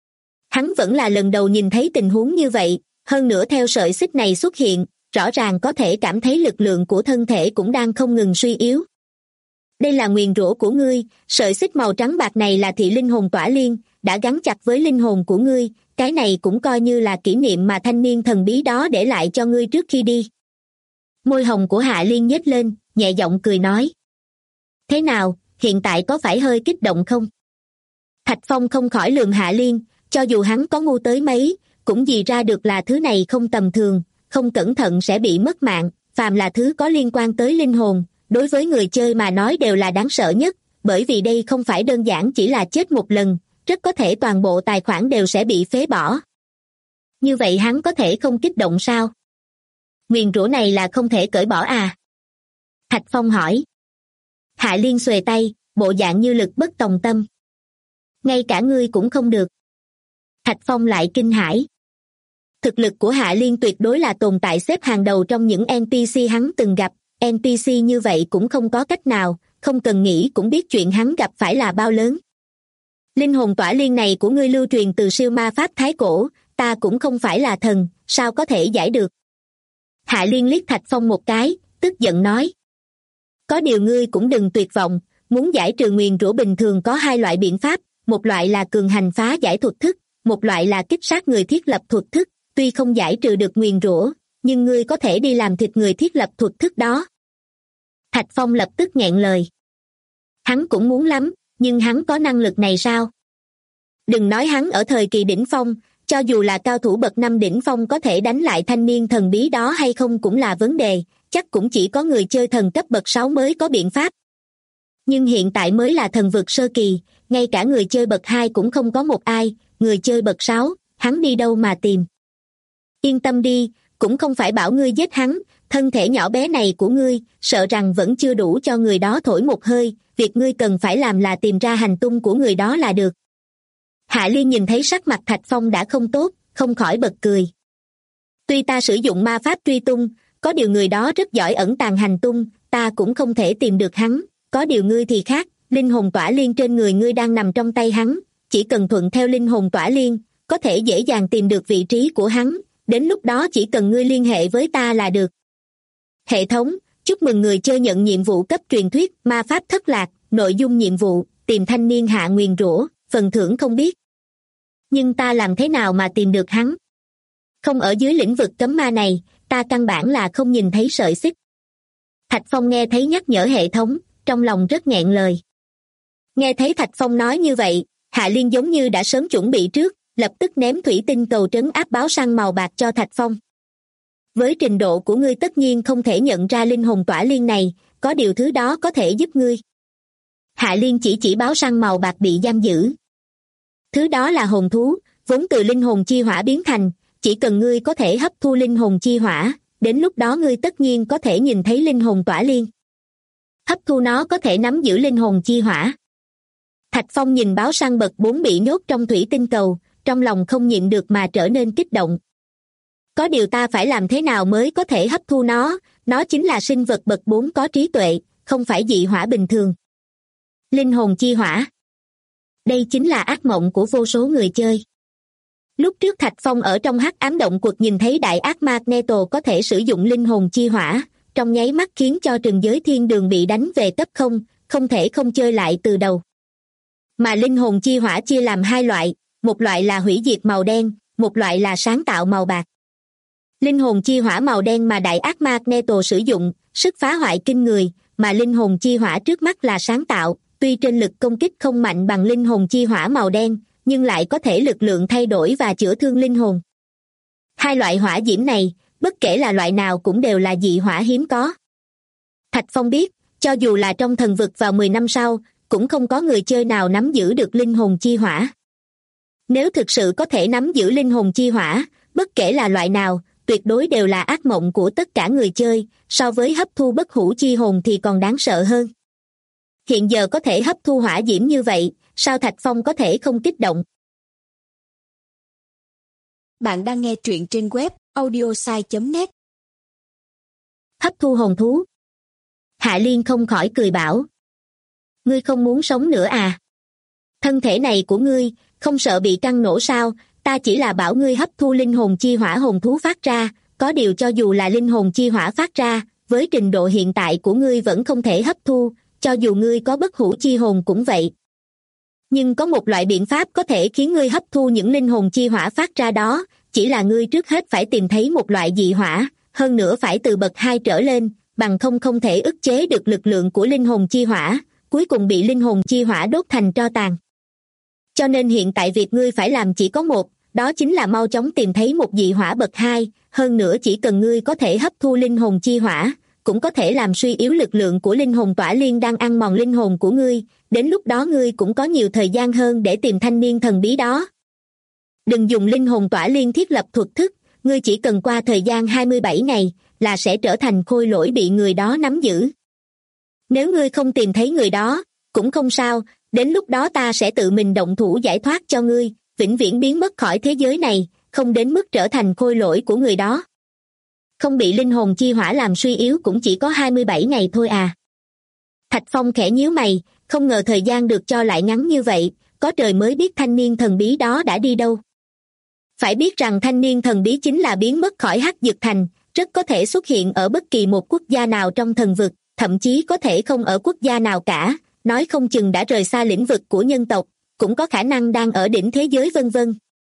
Hắn vẫn là lần đầu nhìn thấy tình huống như vậy, hơn nữa theo sợi xích này xuất hiện, rõ ràng có thể cảm thấy lực lượng của thân thể cũng đang không ngừng suy yếu. Đây là nguyền rủa của ngươi, sợi xích màu trắng bạc này là thị linh hồn tỏa liên, đã gắn chặt với linh hồn của ngươi, cái này cũng coi như là kỷ niệm mà thanh niên thần bí đó để lại cho ngươi trước khi đi. Môi hồng của Hạ Liên nhếch lên, nhẹ giọng cười nói. Thế nào, hiện tại có phải hơi kích động không? Thạch Phong không khỏi lườm Hạ Liên, cho dù hắn có ngu tới mấy, cũng nhìn ra được là thứ này không tầm thường, không cẩn thận sẽ bị mất mạng, phàm là thứ có liên quan tới linh hồn, đối với người chơi mà nói đều là đáng sợ nhất, bởi vì đây không phải đơn giản chỉ là chết một lần, rất có thể toàn bộ tài khoản đều sẽ bị phế bỏ. Như vậy hắn có thể không kích động sao? Nguyền rủa này là không thể cởi bỏ à? Thạch Phong hỏi. Hạ Liên xuề tay, bộ dạng như lực bất tòng tâm. Ngay cả ngươi cũng không được. Thạch Phong lại kinh hãi. Thực lực của Hạ Liên tuyệt đối là tồn tại xếp hàng đầu trong những NPC hắn từng gặp, NPC như vậy cũng không có cách nào, không cần nghĩ cũng biết chuyện hắn gặp phải là bao lớn. Linh hồn tỏa liên này của ngươi lưu truyền từ siêu ma pháp thái cổ, ta cũng không phải là thần, sao có thể giải được? Hạ Liên liếc Thạch Phong một cái, tức giận nói. Có điều ngươi cũng đừng tuyệt vọng, muốn giải trừ nguyền rủa bình thường có hai loại biện pháp, một loại là cường hành phá giải thuật thức, một loại là kích sát người thiết lập thuật thức, tuy không giải trừ được nguyền rủa, nhưng ngươi có thể đi làm thịt người thiết lập thuật thức đó. Thạch Phong lập tức nghẹn lời. Hắn cũng muốn lắm, nhưng hắn có năng lực này sao? Đừng nói hắn ở thời kỳ đỉnh phong, cho dù là cao thủ bậc 5 đỉnh phong có thể đánh lại thanh niên thần bí đó hay không cũng là vấn đề, chắc cũng chỉ có người chơi thần cấp bậc 6 mới có biện pháp. Nhưng hiện tại mới là thần vực sơ kỳ, ngay cả người chơi bậc 2 cũng không có một ai, người chơi bậc 6, hắn đi đâu mà tìm? Yên tâm đi, cũng không phải bảo ngươi giết hắn, thân thể nhỏ bé này của ngươi, sợ rằng vẫn chưa đủ cho người đó thổi một hơi, việc ngươi cần phải làm là tìm ra hành tung của người đó là được. Hạ Liên nhìn thấy sắc mặt Thạch Phong đã không tốt, không khỏi bật cười. Tuy ta sử dụng ma pháp truy tung, có điều người đó rất giỏi ẩn tàng hành tung, ta cũng không thể tìm được hắn, có điều ngươi thì khác, linh hồn tỏa liên trên người ngươi đang nằm trong tay hắn, chỉ cần thuận theo linh hồn tỏa liên, có thể dễ dàng tìm được vị trí của hắn, đến lúc đó chỉ cần ngươi liên hệ với ta là được. Hệ thống, chúc mừng người chơi nhận nhiệm vụ cấp truyền thuyết ma pháp thất lạc, nội dung nhiệm vụ, tìm thanh niên hạ nguyền rủa, phần thưởng không biết. Nhưng ta làm thế nào mà tìm được hắn? Không ở dưới lĩnh vực cấm ma này, ta căn bản là không nhìn thấy sợi xích. Thạch Phong nghe thấy nhắc nhở hệ thống, trong lòng rất nghẹn lời. Nghe thấy Thạch Phong nói như vậy, Hạ Liên giống như đã sớm chuẩn bị trước, lập tức ném thủy tinh cầu trấn áp báo săn màu bạc cho Thạch Phong. Với trình độ của ngươi tất nhiên không thể nhận ra linh hồn tỏa liên này, có điều thứ đó có thể giúp ngươi. Hạ Liên chỉ báo săn màu bạc bị giam giữ. Thứ đó là hồn thú, vốn từ linh hồn chi hỏa biến thành, chỉ cần ngươi có thể hấp thu linh hồn chi hỏa, đến lúc đó ngươi tất nhiên có thể nhìn thấy linh hồn tỏa liên. Hấp thu nó có thể nắm giữ linh hồn chi hỏa. Thạch Phong nhìn báo săn bậc 4 bị nhốt trong thủy tinh cầu, trong lòng không nhịn được mà trở nên kích động. Có điều ta phải làm thế nào mới có thể hấp thu nó chính là sinh vật bậc 4 có trí tuệ, không phải dị hỏa bình thường. Linh hồn chi hỏa. Đây chính là ác mộng của vô số người chơi. Lúc trước Thạch Phong ở trong hắc ám động quật nhìn thấy đại ác Magneto có thể sử dụng linh hồn chi hỏa, trong nháy mắt khiến cho trần giới thiên đường bị đánh về cấp không thể không chơi lại từ đầu. Mà linh hồn chi hỏa chia làm hai loại, một loại là hủy diệt màu đen, một loại là sáng tạo màu bạc. Linh hồn chi hỏa màu đen mà đại ác Magneto sử dụng, sức phá hoại kinh người, mà linh hồn chi hỏa trước mắt là sáng tạo, tuy trên lực công kích không mạnh bằng linh hồn chi hỏa màu đen, nhưng lại có thể lực lượng thay đổi và chữa thương linh hồn. Hai loại hỏa diễm này, bất kể là loại nào cũng đều là dị hỏa hiếm có. Thạch Phong biết, cho dù là trong thần vực vào 10 năm sau, cũng không có người chơi nào nắm giữ được linh hồn chi hỏa. Nếu thực sự có thể nắm giữ linh hồn chi hỏa, bất kể là loại nào, tuyệt đối đều là ác mộng của tất cả người chơi, so với hấp thu bất hủ chi hồn thì còn đáng sợ hơn. Hiện giờ có thể hấp thu hỏa diễm như vậy, sao Thạch Phong có thể không kích động? Bạn đang nghe truyện trên web audiosai.net. Hấp thu hồn thú. Hạ Liên không khỏi cười bảo. Ngươi không muốn sống nữa à? Thân thể này của ngươi, không sợ bị căng nổ sao? Ta chỉ là bảo ngươi hấp thu linh hồn chi hỏa hồn thú phát ra, có điều cho dù là linh hồn chi hỏa phát ra, với trình độ hiện tại của ngươi vẫn không thể hấp thu, cho dù ngươi có bất hủ chi hồn cũng vậy. Nhưng có một loại biện pháp có thể khiến ngươi hấp thu những linh hồn chi hỏa phát ra đó, chỉ là ngươi trước hết phải tìm thấy một loại dị hỏa, hơn nữa phải từ bậc 2 trở lên, bằng không thể ức chế được lực lượng của linh hồn chi hỏa, cuối cùng bị linh hồn chi hỏa đốt thành tro tàn. Cho nên hiện tại việc ngươi phải làm chỉ có một, đó chính là mau chóng tìm thấy một dị hỏa bậc 2, hơn nữa chỉ cần ngươi có thể hấp thu linh hồn chi hỏa, cũng có thể làm suy yếu lực lượng của linh hồn tỏa liên đang ăn mòn linh hồn của ngươi, đến lúc đó ngươi cũng có nhiều thời gian hơn để tìm thanh niên thần bí đó. Đừng dùng linh hồn tỏa liên thiết lập thuật thức, ngươi chỉ cần qua thời gian 27 ngày là sẽ trở thành khôi lỗi bị người đó nắm giữ. Nếu ngươi không tìm thấy người đó, cũng không sao, đến lúc đó ta sẽ tự mình động thủ giải thoát cho ngươi, vĩnh viễn biến mất khỏi thế giới này, không đến mức trở thành khôi lỗi của người đó. Không bị linh hồn chi hỏa làm suy yếu cũng chỉ có 27 ngày thôi à. Thạch Phong khẽ nhíu mày, không ngờ thời gian được cho lại ngắn như vậy, có trời mới biết thanh niên thần bí đó đã đi đâu. Phải biết rằng thanh niên thần bí chính là biến mất khỏi Hắc Dực Thành, rất có thể xuất hiện ở bất kỳ một quốc gia nào trong thần vực, thậm chí có thể không ở quốc gia nào cả, nói không chừng đã rời xa lĩnh vực của nhân tộc, cũng có khả năng đang ở đỉnh thế giới vân vân.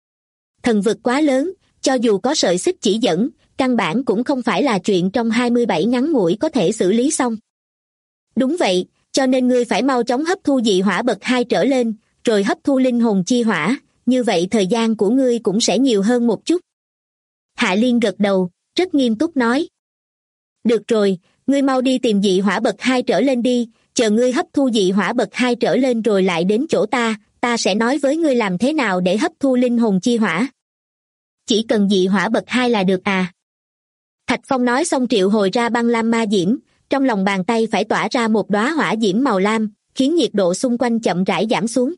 Thần vực quá lớn, cho dù có sợi xích chỉ dẫn, căn bản cũng không phải là chuyện trong 27 ngắn ngủi có thể xử lý xong. Đúng vậy, cho nên ngươi phải mau chóng hấp thu dị hỏa bậc 2 trở lên, rồi hấp thu linh hồn chi hỏa, như vậy thời gian của ngươi cũng sẽ nhiều hơn một chút. Hạ Liên gật đầu, rất nghiêm túc nói. Được rồi, ngươi mau đi tìm dị hỏa bậc 2 trở lên đi, chờ ngươi hấp thu dị hỏa bậc 2 trở lên rồi lại đến chỗ ta sẽ nói với ngươi làm thế nào để hấp thu linh hồn chi hỏa. Chỉ cần dị hỏa bậc 2 là được à? Thạch Phong nói xong triệu hồi ra băng lam ma diễm, trong lòng bàn tay phải tỏa ra một đóa hỏa diễm màu lam, khiến nhiệt độ xung quanh chậm rãi giảm xuống.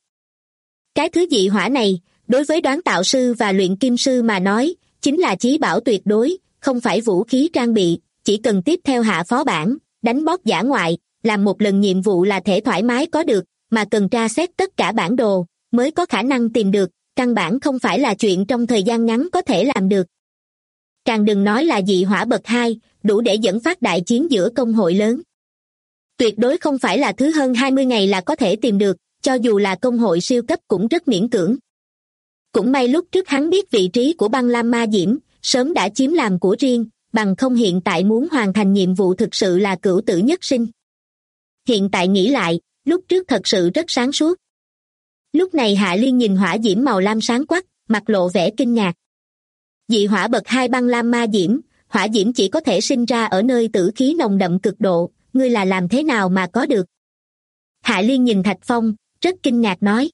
Cái thứ dị hỏa này, đối với đoán tạo sư và luyện kim sư mà nói, chính là chí bảo tuyệt đối, không phải vũ khí trang bị, chỉ cần tiếp theo hạ phó bản, đánh boss dã ngoại, làm một lần nhiệm vụ là thể thoải mái có được, mà cần tra xét tất cả bản đồ, mới có khả năng tìm được, căn bản không phải là chuyện trong thời gian ngắn có thể làm được. Càng đừng nói là dị hỏa bậc 2, đủ để dẫn phát đại chiến giữa công hội lớn. Tuyệt đối không phải là thứ hơn 20 ngày là có thể tìm được, cho dù là công hội siêu cấp cũng rất miễn cưỡng. Cũng may lúc trước hắn biết vị trí của băng lam ma diễm, sớm đã chiếm làm của riêng, bằng không hiện tại muốn hoàn thành nhiệm vụ thực sự là cửu tử nhất sinh. Hiện tại nghĩ lại, lúc trước thật sự rất sáng suốt. Lúc này Hạ Liên nhìn hỏa diễm màu lam sáng quắc, mặt lộ vẻ kinh ngạc. Dị hỏa bậc 2 băng lam ma diễm, hỏa diễm chỉ có thể sinh ra ở nơi tử khí nồng đậm cực độ, ngươi là làm thế nào mà có được? Hạ Liên nhìn Thạch Phong, rất kinh ngạc nói.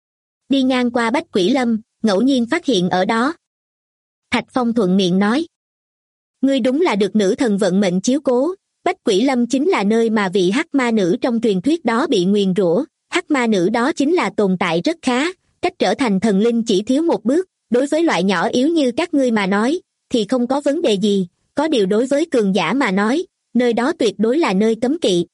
Đi ngang qua Bách Quỷ Lâm, ngẫu nhiên phát hiện ở đó. Thạch Phong thuận miệng nói. Ngươi đúng là được nữ thần vận mệnh chiếu cố, Bách Quỷ Lâm chính là nơi mà vị hắc ma nữ trong truyền thuyết đó bị nguyền rủa. Hắc ma nữ đó chính là tồn tại rất khá, cách trở thành thần linh chỉ thiếu một bước, đối với loại nhỏ yếu như các ngươi mà nói, thì không có vấn đề gì, có điều đối với cường giả mà nói, nơi đó tuyệt đối là nơi cấm kỵ.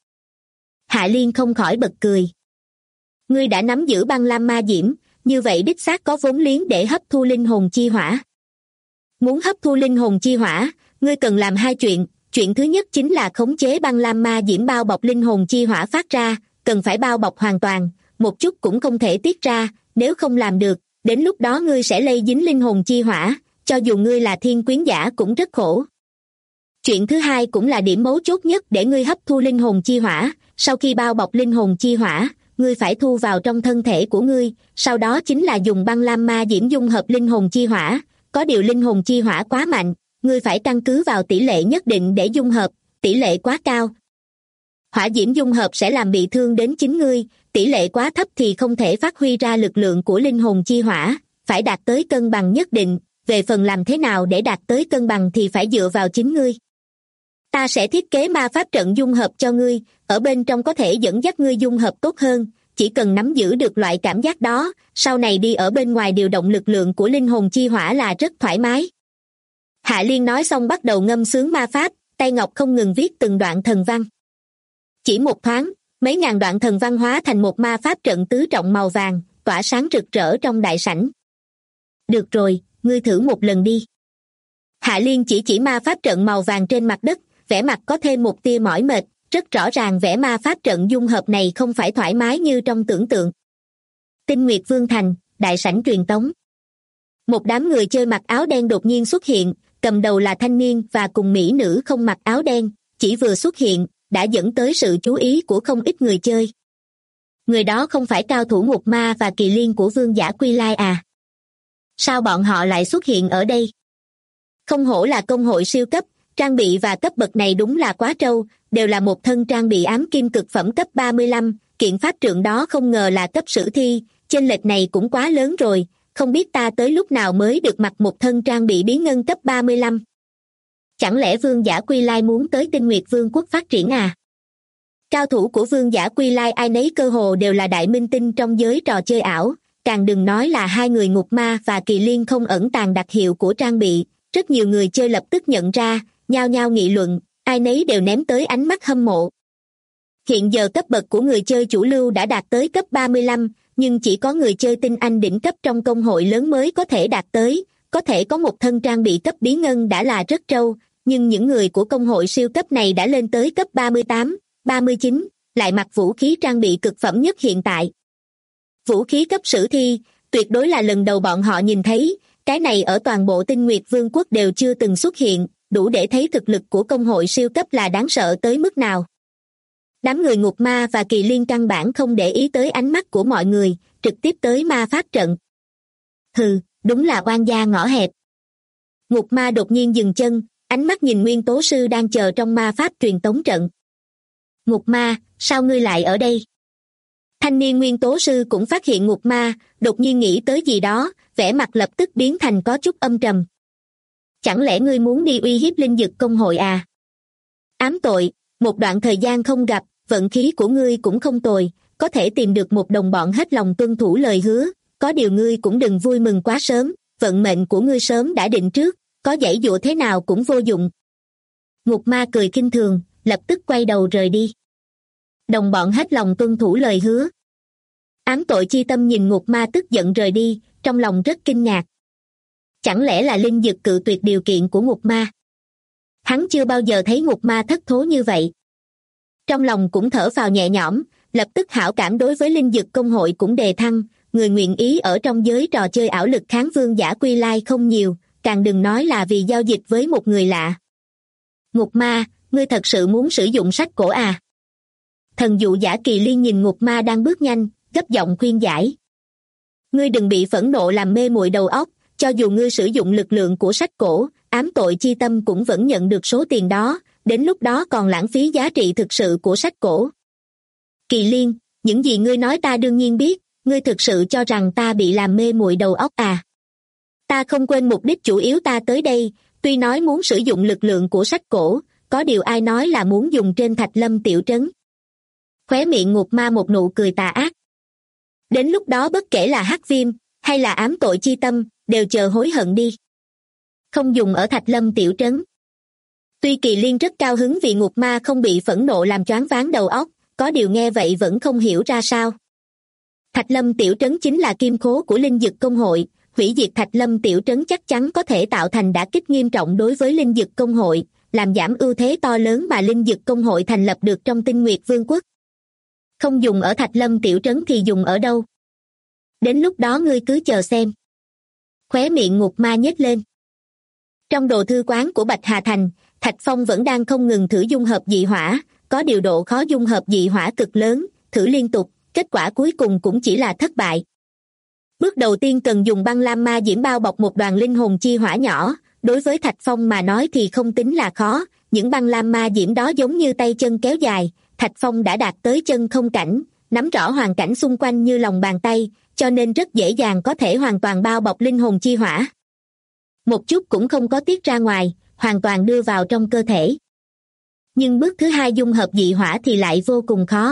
Hạ Liên không khỏi bật cười. Ngươi đã nắm giữ băng lam ma diễm, như vậy đích xác có vốn liếng để hấp thu linh hồn chi hỏa. Muốn hấp thu linh hồn chi hỏa, ngươi cần làm 2 chuyện, chuyện thứ nhất chính là khống chế băng lam ma diễm bao bọc linh hồn chi hỏa phát ra, cần phải bao bọc hoàn toàn, một chút cũng không thể tiết ra, nếu không làm được, đến lúc đó ngươi sẽ lây dính linh hồn chi hỏa, cho dù ngươi là thiên quyến giả cũng rất khổ. Chuyện thứ hai cũng là điểm mấu chốt nhất để ngươi hấp thu linh hồn chi hỏa, sau khi bao bọc linh hồn chi hỏa, ngươi phải thu vào trong thân thể của ngươi, sau đó chính là dùng băng lam ma diễm dung hợp linh hồn chi hỏa, có điều linh hồn chi hỏa quá mạnh, ngươi phải căn cứ vào tỷ lệ nhất định để dung hợp, tỷ lệ quá cao. Hỏa diễm dung hợp sẽ làm bị thương đến chính ngươi, tỷ lệ quá thấp thì không thể phát huy ra lực lượng của linh hồn chi hỏa, phải đạt tới cân bằng nhất định, về phần làm thế nào để đạt tới cân bằng thì phải dựa vào chính ngươi. Ta sẽ thiết kế ma pháp trận dung hợp cho ngươi, ở bên trong có thể dẫn dắt ngươi dung hợp tốt hơn, chỉ cần nắm giữ được loại cảm giác đó, sau này đi ở bên ngoài điều động lực lượng của linh hồn chi hỏa là rất thoải mái. Hạ Liên nói xong bắt đầu ngâm sướng ma pháp, tay ngọc không ngừng viết từng đoạn thần văn. Chỉ một thoáng, mấy ngàn đoạn thần văn hóa thành một ma pháp trận tứ trọng màu vàng, tỏa sáng rực rỡ trong đại sảnh. Được rồi, ngươi thử một lần đi. Hạ Liên chỉ ma pháp trận màu vàng trên mặt đất, vẻ mặt có thêm một tia mỏi mệt, rất rõ ràng vẻ ma pháp trận dung hợp này không phải thoải mái như trong tưởng tượng. Tinh Nguyệt Vương Thành, đại sảnh truyền tống. Một đám người chơi mặc áo đen đột nhiên xuất hiện, cầm đầu là thanh niên và cùng mỹ nữ không mặc áo đen, chỉ vừa xuất hiện, đã dẫn tới sự chú ý của không ít người chơi. Người đó không phải cao thủ Ngục Ma và Kỳ Liên của Vương Giả Quy Lai à? Sao bọn họ lại xuất hiện ở đây? Không hổ là công hội siêu cấp, trang bị và cấp bậc này đúng là quá trâu, đều là một thân trang bị ám kim cực phẩm cấp 35, kiện pháp trượng đó không ngờ là cấp sử thi, chênh lệch này cũng quá lớn rồi, không biết ta tới lúc nào mới được mặc một thân trang bị bí ngân cấp 35. Chẳng lẽ Vương Giả Quy Lai muốn tới Tinh Nguyệt Vương quốc phát triển à? Cao thủ của Vương Giả Quy Lai ai nấy cơ hồ đều là đại minh tinh trong giới trò chơi ảo, càng đừng nói là hai người Ngục Ma và Kỳ Liên không ẩn tàng đặc hiệu của trang bị, rất nhiều người chơi lập tức nhận ra, nhao nhao nghị luận, ai nấy đều ném tới ánh mắt hâm mộ. Hiện giờ cấp bậc của người chơi chủ lưu đã đạt tới cấp 35, nhưng chỉ có người chơi tinh anh đỉnh cấp trong công hội lớn mới có thể đạt tới, có thể có một thân trang bị cấp bí ngân đã là rất trâu, nhưng những người của công hội siêu cấp này đã lên tới cấp 38, 39, lại mặc vũ khí trang bị cực phẩm nhất hiện tại. Vũ khí cấp sử thi, tuyệt đối là lần đầu bọn họ nhìn thấy, cái này ở toàn bộ Tinh Nguyệt Vương quốc đều chưa từng xuất hiện, đủ để thấy thực lực của công hội siêu cấp là đáng sợ tới mức nào. Đám người Ngục Ma và Kỳ Liên căn bản không để ý tới ánh mắt của mọi người, trực tiếp tới ma pháp trận. Hừ, đúng là oan gia ngõ hẹp. Ngục Ma đột nhiên dừng chân, ánh mắt nhìn Nguyên Tố Sư đang chờ trong ma pháp truyền tống trận. Ngục Ma, sao ngươi lại ở đây? Thanh niên Nguyên Tố Sư cũng phát hiện Ngục Ma, đột nhiên nghĩ tới gì đó, vẻ mặt lập tức biến thành có chút âm trầm. Chẳng lẽ ngươi muốn đi uy hiếp linh dực công hội à? Ám tội, một đoạn thời gian không gặp, vận khí của ngươi cũng không tồi, có thể tìm được một đồng bọn hết lòng tuân thủ lời hứa, có điều ngươi cũng đừng vui mừng quá sớm, vận mệnh của ngươi sớm đã định trước, có giãy giụa thế nào cũng vô dụng. Ngục Ma cười khinh thường, lập tức quay đầu rời đi. Đồng bọn hết lòng tuân thủ lời hứa. Ám tội chi tâm nhìn Ngục Ma tức giận rời đi, trong lòng rất kinh ngạc. Chẳng lẽ là linh dực cự tuyệt điều kiện của Ngục Ma? Hắn chưa bao giờ thấy Ngục Ma thất thố như vậy. Trong lòng cũng thở phào nhẹ nhõm, lập tức hảo cảm đối với linh dực công hội cũng đề thăng, người nguyện ý ở trong giới trò chơi ảo lực kháng Vương Giả Quy Lai không nhiều, càng đừng nói là vì giao dịch với một người lạ. Ngục Ma, ngươi thật sự muốn sử dụng sách cổ à? Thần dụ giả Kỳ Liên nhìn Ngục Ma đang bước nhanh, gấp giọng khuyên giải. Ngươi đừng bị phẫn nộ làm mê muội đầu óc, cho dù ngươi sử dụng lực lượng của sách cổ, ám tội chi tâm cũng vẫn nhận được số tiền đó, đến lúc đó còn lãng phí giá trị thực sự của sách cổ. Kỳ Liên, những gì ngươi nói ta đương nhiên biết, ngươi thực sự cho rằng ta bị làm mê muội đầu óc à? Ta không quên mục đích chủ yếu ta tới đây, tuy nói muốn sử dụng lực lượng của sách cổ, có điều ai nói là muốn dùng trên Thạch Lâm tiểu trấn. Khóe miệng Ngục Ma một nụ cười tà ác. Đến lúc đó bất kể là hắc viêm, hay là ám tội chi tâm, đều chờ hối hận đi. Không dùng ở Thạch Lâm tiểu trấn. Tuy Kỳ Liên rất cao hứng vì Ngục Ma không bị phẫn nộ làm choáng váng đầu óc, có điều nghe vậy vẫn không hiểu ra sao. Thạch Lâm tiểu trấn chính là kim khố của Linh Dực Công hội, hủy diệt Thạch Lâm tiểu trấn chắc chắn có thể tạo thành đả kích nghiêm trọng đối với Linh Dực Công hội, làm giảm ưu thế to lớn mà Linh Dực Công hội thành lập được trong Tinh Nguyệt Vương quốc. Không dùng ở Thạch Lâm tiểu trấn thì dùng ở đâu? Đến lúc đó ngươi cứ chờ xem. Khóe miệng Ngục Ma nhếch lên. Trong đồ thư quán của Bạch Hà Thành, Thạch Phong vẫn đang không ngừng thử dung hợp dị hỏa, có điều độ khó dung hợp dị hỏa cực lớn, thử liên tục, kết quả cuối cùng cũng chỉ là thất bại. Bước đầu tiên cần dùng băng lam ma diễm bao bọc một đoàn linh hồn chi hỏa nhỏ, đối với Thạch Phong mà nói thì không tính là khó, những băng lam ma diễm đó giống như tay chân kéo dài, Thạch Phong đã đạt tới chân không cảnh, nắm rõ hoàn cảnh xung quanh như lòng bàn tay, cho nên rất dễ dàng có thể hoàn toàn bao bọc linh hồn chi hỏa. Một chút cũng không có tiết ra ngoài, hoàn toàn đưa vào trong cơ thể. Nhưng bước thứ hai dung hợp dị hỏa thì lại vô cùng khó.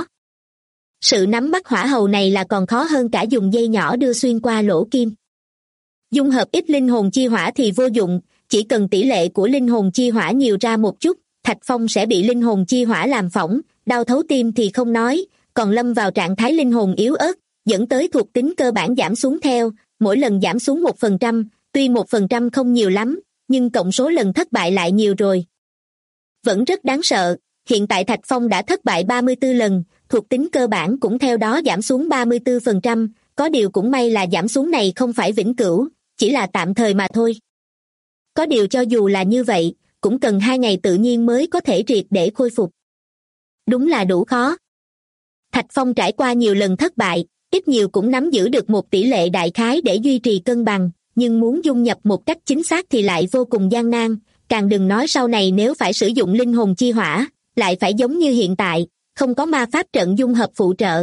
Sự nắm bắt hỏa hầu này là còn khó hơn cả dùng dây nhỏ đưa xuyên qua lỗ kim. Dung hợp ít linh hồn chi hỏa thì vô dụng, chỉ cần tỷ lệ của linh hồn chi hỏa nhiều ra một chút, Thạch Phong sẽ bị linh hồn chi hỏa làm phỏng, đau thấu tim thì không nói, còn lâm vào trạng thái linh hồn yếu ớt, dẫn tới thuộc tính cơ bản giảm xuống theo, mỗi lần giảm xuống 1%, tuy 1% không nhiều lắm, nhưng cộng số lần thất bại lại nhiều rồi. Vẫn rất đáng sợ, hiện tại Thạch Phong đã thất bại 34 lần, thuộc tính cơ bản cũng theo đó giảm xuống 34%, có điều cũng may là giảm xuống này không phải vĩnh cửu, chỉ là tạm thời mà thôi. Có điều cho dù là như vậy, cũng cần 2 ngày tự nhiên mới có thể triệt để khôi phục. Đúng là đủ khó. Thạch Phong trải qua nhiều lần thất bại, ít nhiều cũng nắm giữ được một tỷ lệ đại khái để duy trì cân bằng, nhưng muốn dung nhập một cách chính xác thì lại vô cùng gian nan, càng đừng nói sau này nếu phải sử dụng linh hồn chi hỏa, lại phải giống như hiện tại, không có ma pháp trận dung hợp phụ trợ.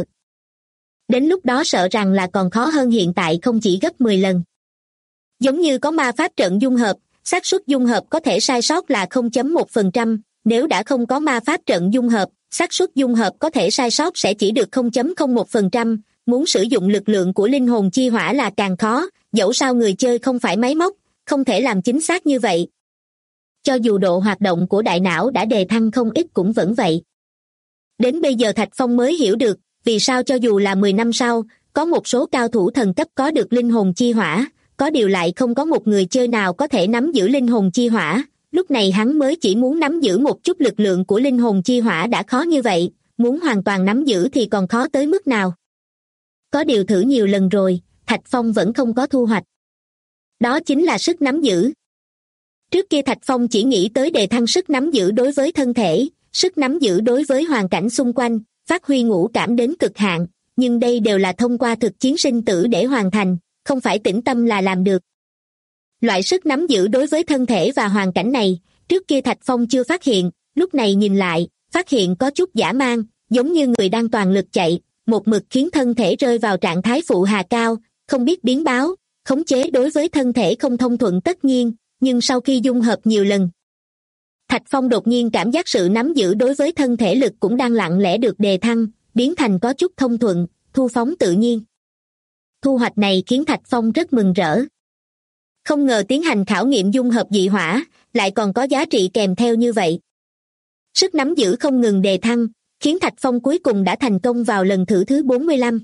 Đến lúc đó sợ rằng là còn khó hơn hiện tại không chỉ gấp 10 lần. Giống như có ma pháp trận dung hợp, xác suất dung hợp có thể sai sót là 0.1%, nếu đã không có ma pháp trận dung hợp, xác suất dung hợp có thể sai sót sẽ chỉ được 0.01%, muốn sử dụng lực lượng của linh hồn chi hỏa là càng khó, dẫu sao người chơi không phải máy móc, không thể làm chính xác như vậy. Cho dù độ hoạt động của đại não đã đề thăng không ít cũng vẫn vậy. Đến bây giờ Thạch Phong mới hiểu được, vì sao cho dù là 10 năm sau, có một số cao thủ thần cấp có được linh hồn chi hỏa, có điều lại không có một người chơi nào có thể nắm giữ linh hồn chi hỏa, lúc này hắn mới chỉ muốn nắm giữ một chút lực lượng của linh hồn chi hỏa đã khó như vậy, muốn hoàn toàn nắm giữ thì còn khó tới mức nào. Có điều thử nhiều lần rồi, Thạch Phong vẫn không có thu hoạch. Đó chính là sức nắm giữ. Trước kia Thạch Phong chỉ nghĩ tới đề thăng sức nắm giữ đối với thân thể, sức nắm giữ đối với hoàn cảnh xung quanh, phát huy ngũ cảm đến cực hạn, nhưng đây đều là thông qua thực chiến sinh tử để hoàn thành, không phải tĩnh tâm là làm được. Loại sức nắm giữ đối với thân thể và hoàn cảnh này, trước kia Thạch Phong chưa phát hiện, lúc này nhìn lại, phát hiện có chút dã man, giống như người đang toàn lực chạy, một mực khiến thân thể rơi vào trạng thái phụ hà cao, không biết biến báo, khống chế đối với thân thể không thông thuận tất nhiên, nhưng sau khi dung hợp nhiều lần, Thạch Phong đột nhiên cảm giác sự nắm giữ đối với thân thể lực cũng đang lặng lẽ được đề thăng, biến thành có chút thông thuận, thu phóng tự nhiên. Thu hoạch này khiến Thạch Phong rất mừng rỡ. Không ngờ tiến hành khảo nghiệm dung hợp dị hỏa, lại còn có giá trị kèm theo như vậy. Sức nắm giữ không ngừng đề thăng, khiến Thạch Phong cuối cùng đã thành công vào lần thử thứ 45.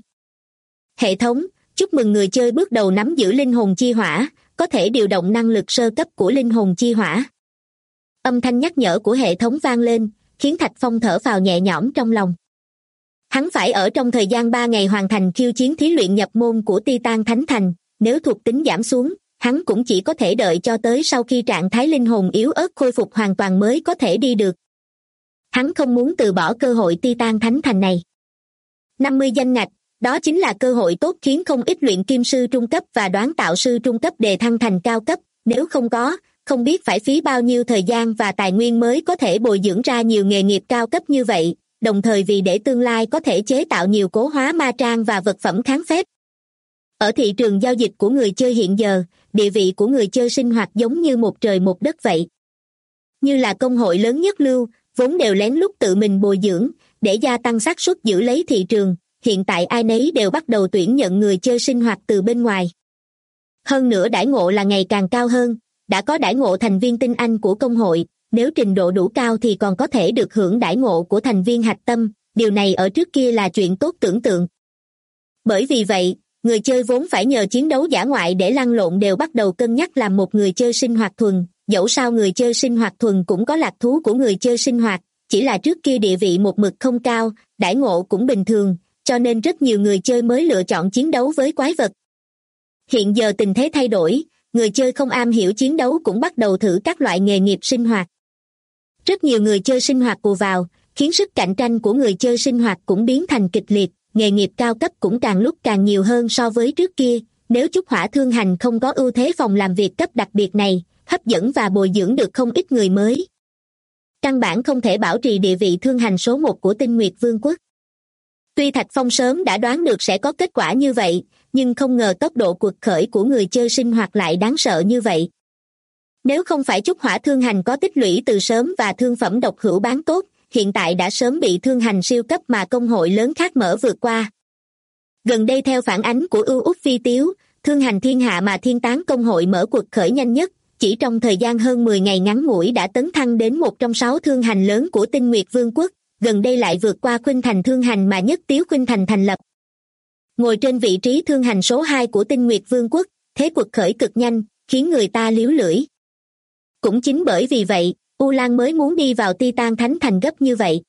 Hệ thống, chúc mừng người chơi bước đầu nắm giữ linh hồn chi hỏa, có thể điều động năng lực sơ cấp của linh hồn chi hỏa. Âm thanh nhắc nhở của hệ thống vang lên, khiến Thạch Phong thở phào nhẹ nhõm trong lòng. Hắn phải ở trong thời gian 3 ngày hoàn thành khiêu chiến thí luyện nhập môn của Titan Thánh Thành, nếu thuộc tính giảm xuống, hắn cũng chỉ có thể đợi cho tới sau khi trạng thái linh hồn yếu ớt khôi phục hoàn toàn mới có thể đi được. Hắn không muốn từ bỏ cơ hội Titan Thánh Thành này. 50 danh ngạch, Đó chính là cơ hội tốt khiến không ít luyện kim sư trung cấp và đoán tạo sư trung cấp đề thăng thành cao cấp, nếu không có, không biết phải phí bao nhiêu thời gian và tài nguyên mới có thể bồi dưỡng ra nhiều nghề nghiệp cao cấp như vậy, đồng thời vì để tương lai có thể chế tạo nhiều cố hóa ma trang và vật phẩm kháng phép. Ở thị trường giao dịch của người chơi hiện giờ, địa vị của người chơi sinh hoạt giống như một trời một đất vậy. Như là công hội lớn nhất lưu, vốn đều lén lút tự mình bồi dưỡng, để gia tăng xác suất giữ lấy thị trường, hiện tại ai nấy đều bắt đầu tuyển nhận người chơi sinh hoạt từ bên ngoài. Hơn nữa đãi ngộ là ngày càng cao hơn, đã có đãi ngộ thành viên tinh anh của công hội, nếu trình độ đủ cao thì còn có thể được hưởng đãi ngộ của thành viên hạch tâm, điều này ở trước kia là chuyện tốt tưởng tượng. Bởi vì vậy, người chơi vốn phải nhờ chiến đấu dã ngoại để lăn lộn đều bắt đầu cân nhắc làm một người chơi sinh hoạt thuần, dẫu sao người chơi sinh hoạt thuần cũng có lạc thú của người chơi sinh hoạt, chỉ là trước kia địa vị một mực không cao, đãi ngộ cũng bình thường, cho nên rất nhiều người chơi mới lựa chọn chiến đấu với quái vật. Hiện giờ tình thế thay đổi, người chơi không am hiểu chiến đấu cũng bắt đầu thử các loại nghề nghiệp sinh hoạt. Rất nhiều người chơi sinh hoạt ùa vào, khiến sức cạnh tranh của người chơi sinh hoạt cũng biến thành kịch liệt, nghề nghiệp cao cấp cũng càng lúc càng nhiều hơn so với trước kia, nếu Chúc Hỏa Thương Hành không có ưu thế phòng làm việc cấp đặc biệt này, hấp dẫn và bồi dưỡng được không ít người mới. Căn bản không thể bảo trì địa vị thương hành số 1 của Tinh Nguyệt Vương quốc. Tuy Thạch Phong sớm đã đoán được sẽ có kết quả như vậy, nhưng không ngờ tốc độ quật khởi của người chơi sinh hoạt lại đáng sợ như vậy. Nếu không phải Chúc Hỏa Thương Hành có tích lũy từ sớm và thương phẩm độc hữu bán tốt, hiện tại đã sớm bị thương hành siêu cấp mà công hội lớn khác mở vượt qua. Gần đây theo phản ánh của Ưu Úc Phi Tiếu, thương hành thiên hạ mà thiên tán công hội mở quật khởi nhanh nhất, chỉ trong thời gian hơn 10 ngày ngắn ngủi đã tấn thăng đến một trong 6 thương hành lớn của Tinh Nguyệt Vương quốc, gần đây lại vượt qua Khuynh Thành thương hành mà Nhất Tiếu Khuynh Thành thành lập. Ngồi trên vị trí thương hành số 2 của Tinh Nguyệt Vương quốc, thế quật khởi cực nhanh, khiến người ta liếu lưỡi. Cũng chính bởi vì vậy, U Lan mới muốn đi vào Titan Thánh Thành gấp như vậy.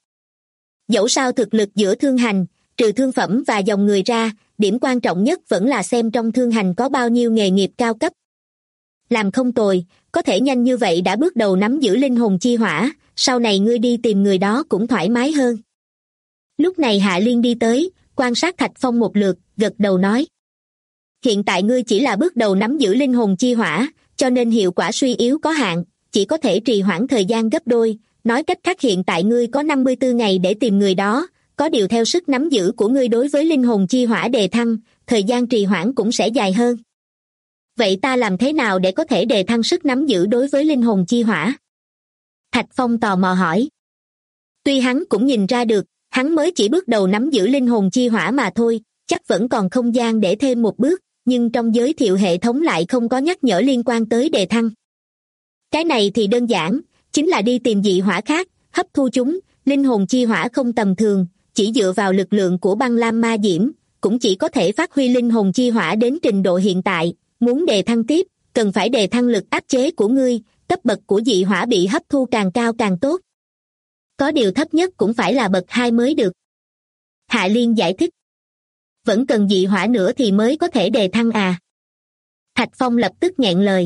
Dẫu sao thực lực giữa thương hành, trừ thương phẩm và dòng người ra, điểm quan trọng nhất vẫn là xem trong thương hành có bao nhiêu nghề nghiệp cao cấp. Làm không tồi, có thể nhanh như vậy đã bước đầu nắm giữ linh hồn chi hỏa, sau này ngươi đi tìm người đó cũng thoải mái hơn. Lúc này Hạ Liên đi tới, quan sát Thạch Phong một lượt, gật đầu nói. Hiện tại ngươi chỉ là bước đầu nắm giữ linh hồn chi hỏa, cho nên hiệu quả suy yếu có hạn, chỉ có thể trì hoãn thời gian gấp đôi, nói cách khác hiện tại ngươi có 54 ngày để tìm người đó, có điều theo sức nắm giữ của ngươi đối với linh hồn chi hỏa đề thăng, thời gian trì hoãn cũng sẽ dài hơn. Vậy ta làm thế nào để có thể đề thăng sức nắm giữ đối với linh hồn chi hỏa? Thạch Phong tò mò hỏi. Tuy hắn cũng nhìn ra được, hắn mới chỉ bước đầu nắm giữ linh hồn chi hỏa mà thôi, chắc vẫn còn không gian để thêm một bước, nhưng trong giới thiệu hệ thống lại không có nhắc nhở liên quan tới đề thăng. Cái này thì đơn giản, chính là đi tìm dị hỏa khác, hấp thu chúng, linh hồn chi hỏa không tầm thường, chỉ dựa vào lực lượng của băng lam ma diễm, cũng chỉ có thể phát huy linh hồn chi hỏa đến trình độ hiện tại, muốn đề thăng tiếp, cần phải đề thăng lực áp chế của ngươi, cấp bậc của dị hỏa bị hấp thu càng cao càng tốt. Có điều thấp nhất cũng phải là bậc 2 mới được. Hạ Liên giải thích. Vẫn cần dị hỏa nữa thì mới có thể đề thăng à? Thạch Phong lập tức nghẹn lời.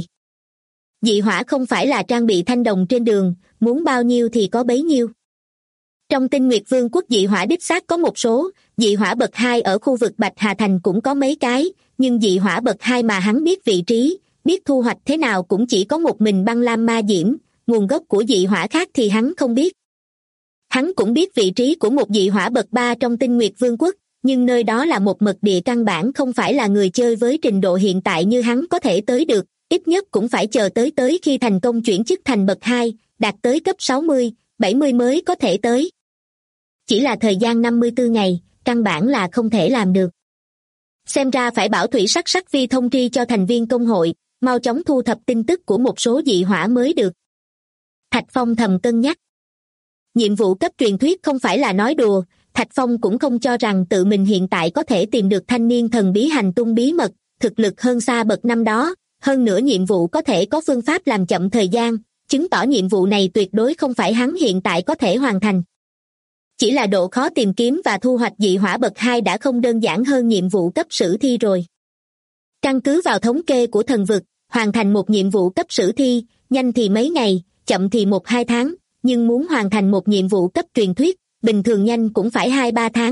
Dị hỏa không phải là trang bị thanh đồng trên đường, muốn bao nhiêu thì có bấy nhiêu. Trong Tinh Nguyệt Vương quốc dị hỏa đích xác có một số, dị hỏa bậc 2 ở khu vực Bạch Hà Thành cũng có mấy cái, nhưng dị hỏa bậc 2 mà hắn biết vị trí, biết thu hoạch thế nào cũng chỉ có một mình băng lam ma diễm, nguồn gốc của dị hỏa khác thì hắn không biết. Hắn cũng biết vị trí của một dị hỏa bậc 3 trong Tinh Nguyệt Vương quốc, nhưng nơi đó là một mật địa căn bản không phải là người chơi với trình độ hiện tại như hắn có thể tới được, ít nhất cũng phải chờ tới khi thành công chuyển chức thành bậc 2, đạt tới cấp 60, 70 mới có thể tới. Chỉ là thời gian 54 ngày, căn bản là không thể làm được. Xem ra phải bảo Thủy Sắc Vi thông tri cho thành viên công hội, mau chóng thu thập tin tức của một số dị hỏa mới được. Thạch Phong thầm cân nhắc. Nhiệm vụ cấp truyền thuyết không phải là nói đùa, Thạch Phong cũng không cho rằng tự mình hiện tại có thể tìm được thanh niên thần bí hành tung bí mật, thực lực hơn xa bậc năm đó, hơn nữa nhiệm vụ có thể có phương pháp làm chậm thời gian, chứng tỏ nhiệm vụ này tuyệt đối không phải hắn hiện tại có thể hoàn thành. Chỉ là độ khó tìm kiếm và thu hoạch dị hỏa bậc 2 đã không đơn giản hơn nhiệm vụ cấp sử thi rồi. Căn cứ vào thống kê của thần vực, hoàn thành một nhiệm vụ cấp sử thi, nhanh thì mấy ngày, chậm thì 1-2 tháng, nhưng muốn hoàn thành một nhiệm vụ cấp truyền thuyết, bình thường nhanh cũng phải 2-3 tháng,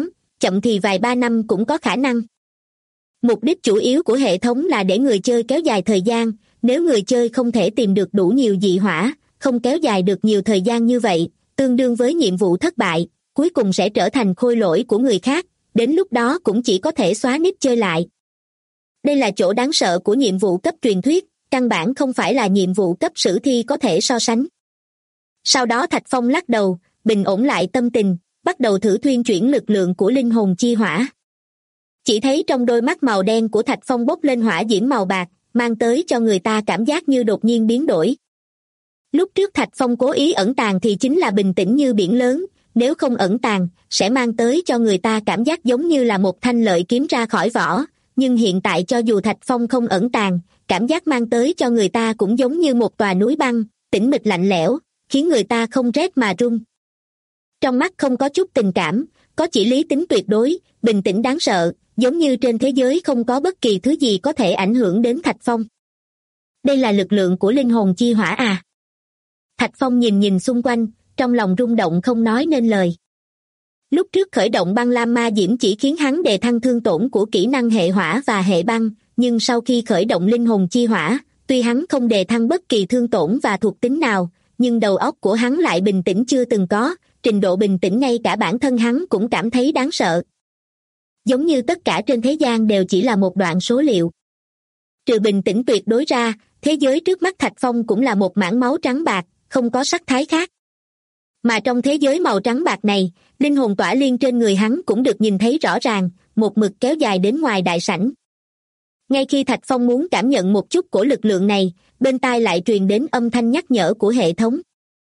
chậm thì vài ba năm cũng có khả năng. Mục đích chủ yếu của hệ thống là để người chơi kéo dài thời gian, nếu người chơi không thể tìm được đủ nhiều dị hỏa, không kéo dài được nhiều thời gian như vậy, tương đương với nhiệm vụ thất bại, cuối cùng sẽ trở thành khôi lỗi của người khác, đến lúc đó cũng chỉ có thể xóa nick chơi lại. Đây là chỗ đáng sợ của nhiệm vụ cấp truyền thuyết, căn bản không phải là nhiệm vụ cấp sử thi có thể so sánh. Sau đó Thạch Phong lắc đầu, bình ổn lại tâm tình, bắt đầu thử thuyên chuyển lực lượng của linh hồn chi hỏa. Chỉ thấy trong đôi mắt màu đen của Thạch Phong bốc lên hỏa diễm màu bạc, mang tới cho người ta cảm giác như đột nhiên biến đổi. Lúc trước Thạch Phong cố ý ẩn tàng thì chính là bình tĩnh như biển lớn, nếu không ẩn tàng, sẽ mang tới cho người ta cảm giác giống như là một thanh lợi kiếm ra khỏi vỏ, nhưng hiện tại cho dù Thạch Phong không ẩn tàng, cảm giác mang tới cho người ta cũng giống như một tòa núi băng, tĩnh mịch lạnh lẽo, khiến người ta không rét mà run. Trong mắt không có chút tình cảm, có chỉ lý tính tuyệt đối, bình tĩnh đáng sợ, giống như trên thế giới không có bất kỳ thứ gì có thể ảnh hưởng đến Thạch Phong. Đây là lực lượng của linh hồn chi hỏa à? Thạch Phong nhìn xung quanh, trong lòng rung động không nói nên lời. Lúc trước khởi động băng lam ma diễm chỉ khiến hắn đề thăng thương tổn của kỹ năng hệ hỏa và hệ băng, nhưng sau khi khởi động linh hồn chi hỏa, tuy hắn không đề thăng bất kỳ thương tổn và thuộc tính nào, nhưng đầu óc của hắn lại bình tĩnh chưa từng có, trình độ bình tĩnh ngay cả bản thân hắn cũng cảm thấy đáng sợ. Giống như tất cả trên thế gian đều chỉ là một đoạn số liệu. Trừ bình tĩnh tuyệt đối ra, thế giới trước mắt Thạch Phong cũng là một mảng máu trắng bạc, không có sắc thái khác. Mà trong thế giới màu trắng bạc này, linh hồn tỏa liên trên người hắn cũng được nhìn thấy rõ ràng, một mực kéo dài đến ngoài đại sảnh. Ngay khi Thạch Phong muốn cảm nhận một chút của lực lượng này, bên tai lại truyền đến âm thanh nhắc nhở của hệ thống.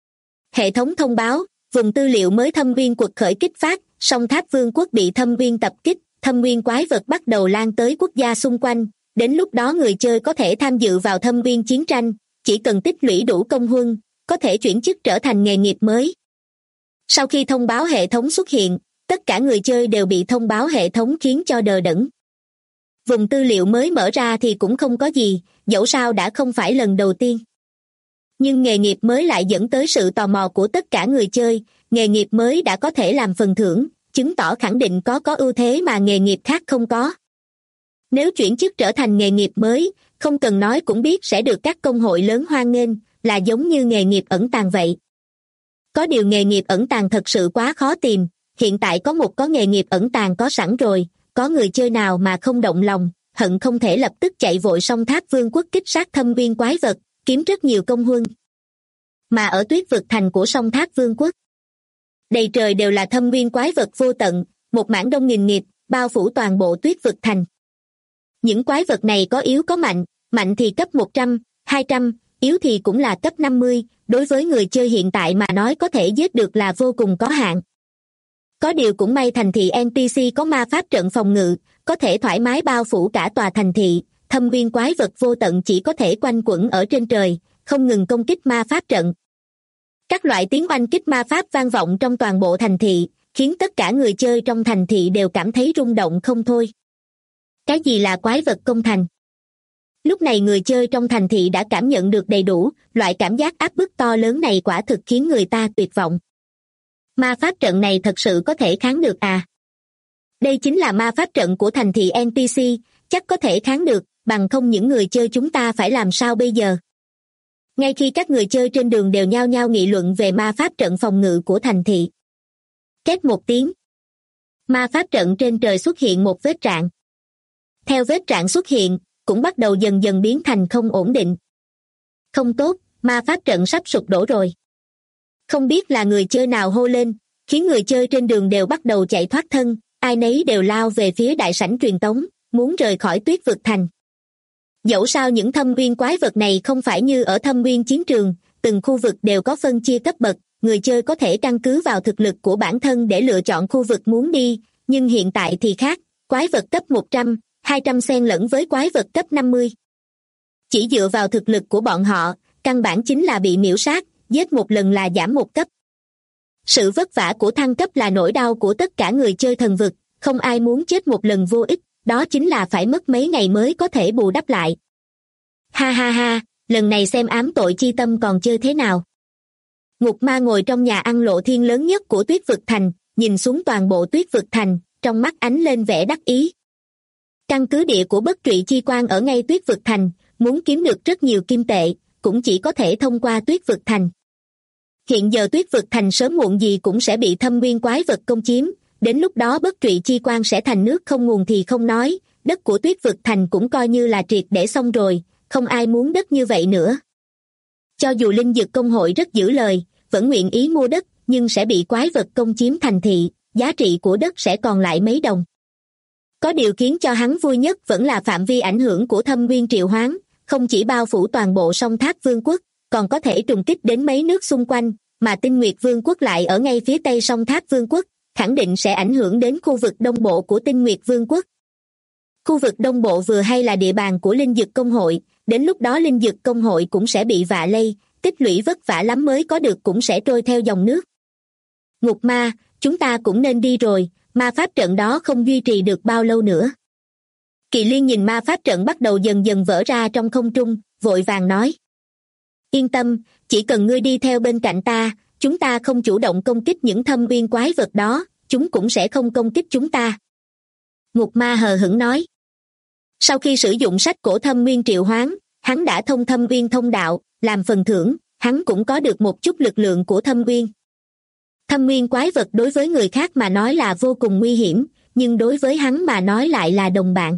Hệ thống thông báo, vùng tư liệu mới Thâm Uyên quật khởi kích phát, Song Tháp Vương quốc bị Thâm Uyên tập kích, Thâm Uyên quái vật bắt đầu lan tới quốc gia xung quanh, đến lúc đó người chơi có thể tham dự vào Thâm Uyên chiến tranh, chỉ cần tích lũy đủ công huân, có thể chuyển chức trở thành nghề nghiệp mới. Sau khi thông báo hệ thống xuất hiện, tất cả người chơi đều bị thông báo hệ thống khiến cho đờ đẫn. Vùng tư liệu mới mở ra thì cũng không có gì, dẫu sao đã không phải lần đầu tiên. Nhưng nghề nghiệp mới lại dẫn tới sự tò mò của tất cả người chơi, nghề nghiệp mới đã có thể làm phần thưởng, chứng tỏ khẳng định có ưu thế mà nghề nghiệp khác không có. Nếu chuyển chức trở thành nghề nghiệp mới, không cần nói cũng biết sẽ được các công hội lớn hoan nghênh, là giống như nghề nghiệp ẩn tàng vậy. Có điều nghề nghiệp ẩn tàng thật sự quá khó tìm, hiện tại có nghề nghiệp ẩn tàng có sẵn rồi, có người chơi nào mà không động lòng, hận không thể lập tức chạy vội Song Tháp Vương quốc kích sát Thâm Uyên quái vật, kiếm rất nhiều công huân. Mà ở tuyết vực thành của Song Tháp Vương quốc, đầy trời đều là Thâm Uyên quái vật vô tận, một mảng đông nghìn nghịt, bao phủ toàn bộ tuyết vực thành. Những quái vật này có yếu có mạnh, mạnh thì cấp 100, 200, yếu thì cũng là cấp 50, đối với người chơi hiện tại mà nói có thể giết được là vô cùng có hạn. Có điều cũng may thành thị NPC có ma pháp trận phòng ngự, có thể thoải mái bao phủ cả tòa thành thị, Thâm Uyên quái vật vô tận chỉ có thể quanh quẩn ở trên trời, không ngừng công kích ma pháp trận. Các loại tiếng oanh kích ma pháp vang vọng trong toàn bộ thành thị, khiến tất cả người chơi trong thành thị đều cảm thấy rung động không thôi. Cái gì là quái vật công thành? Lúc này người chơi trong thành thị đã cảm nhận được đầy đủ, loại cảm giác áp bức to lớn này quả thực khiến người ta tuyệt vọng. Ma pháp trận này thật sự có thể kháng được à? Đây chính là ma pháp trận của thành thị NPC, chắc có thể kháng được, bằng không những người chơi chúng ta phải làm sao bây giờ? Ngay khi các người chơi trên đường đều nhao nhao nghị luận về ma pháp trận phòng ngự của thành thị. Két một tiếng. Ma pháp trận trên trời xuất hiện một vết rạn. Theo vết rạn xuất hiện, cũng bắt đầu dần dần biến thành không ổn định. Không tốt, ma pháp trận sắp sụp đổ rồi. Không biết là người chơi nào hô lên, khiến người chơi trên đường đều bắt đầu chạy thoát thân, ai nấy đều lao về phía đại sảnh truyền tống, muốn rời khỏi tuyết vực thành. Dẫu sao những Thâm Uyên quái vật này không phải như ở Thâm Uyên chiến trường, từng khu vực đều có phân chia cấp bậc, người chơi có thể căn cứ vào thực lực của bản thân để lựa chọn khu vực muốn đi, nhưng hiện tại thì khác, quái vật cấp 100, 200 xen lẫn với quái vật cấp 50. Chỉ dựa vào thực lực của bọn họ, căn bản chính là bị miểu sát, giết một lần là giảm một cấp. Sự vất vả của thăng cấp là nỗi đau của tất cả người chơi thần vực, không ai muốn chết một lần vô ích, đó chính là phải mất mấy ngày mới có thể bù đắp lại. Ha ha ha, lần này xem ám tội chi tâm còn chơi thế nào. Ngục ma ngồi trong nhà ăn lộ thiên lớn nhất của tuyết vực thành, nhìn xuống toàn bộ tuyết vực thành, trong mắt ánh lên vẻ đắc ý. Căn cứ địa của Bất Trụy Chi Quan ở ngay Tuyết Vực Thành, muốn kiếm được rất nhiều kim tệ, cũng chỉ có thể thông qua Tuyết Vực Thành. Hiện giờ Tuyết Vực Thành sớm muộn gì cũng sẽ bị thâm nguyên quái vật công chiếm, đến lúc đó Bất Trụy Chi Quan sẽ thành nước không nguồn thì không nói, đất của Tuyết Vực Thành cũng coi như là triệt để xong rồi, không ai muốn đất như vậy nữa. Cho dù Linh Dực Công hội rất giữ lời, vẫn nguyện ý mua đất, nhưng sẽ bị quái vật công chiếm thành thị, giá trị của đất sẽ còn lại mấy đồng. Có điều khiến cho hắn vui nhất vẫn là phạm vi ảnh hưởng của thâm nguyên triệu hoán, không chỉ bao phủ toàn bộ song Tháp Vương quốc, còn có thể trùng kích đến mấy nước xung quanh, mà Tinh Nguyệt Vương quốc lại ở ngay phía tây song Tháp Vương quốc, khẳng định sẽ ảnh hưởng đến khu vực đông bộ của Tinh Nguyệt Vương quốc. Khu vực đông bộ vừa hay là địa bàn của Linh Dực Công hội, đến lúc đó Linh Dực Công hội cũng sẽ bị vạ lây, tích lũy vất vả lắm mới có được cũng sẽ trôi theo dòng nước. Ngục ma, chúng ta cũng nên đi rồi, ma pháp trận đó không duy trì được bao lâu nữa. Kỳ Liên nhìn ma pháp trận bắt đầu dần dần vỡ ra trong không trung, vội vàng nói. Yên tâm, chỉ cần ngươi đi theo bên cạnh ta, chúng ta không chủ động công kích những thâm uyên quái vật đó, chúng cũng sẽ không công kích chúng ta. Ngục ma hờ hững nói. Sau khi sử dụng sách cổ thâm nguyên triệu hoán, hắn đã thông thâm uyên thông đạo, làm phần thưởng, hắn cũng có được một chút lực lượng của thâm uyên. Thâm nguyên quái vật đối với người khác mà nói là vô cùng nguy hiểm, nhưng đối với hắn mà nói lại là đồng bạn.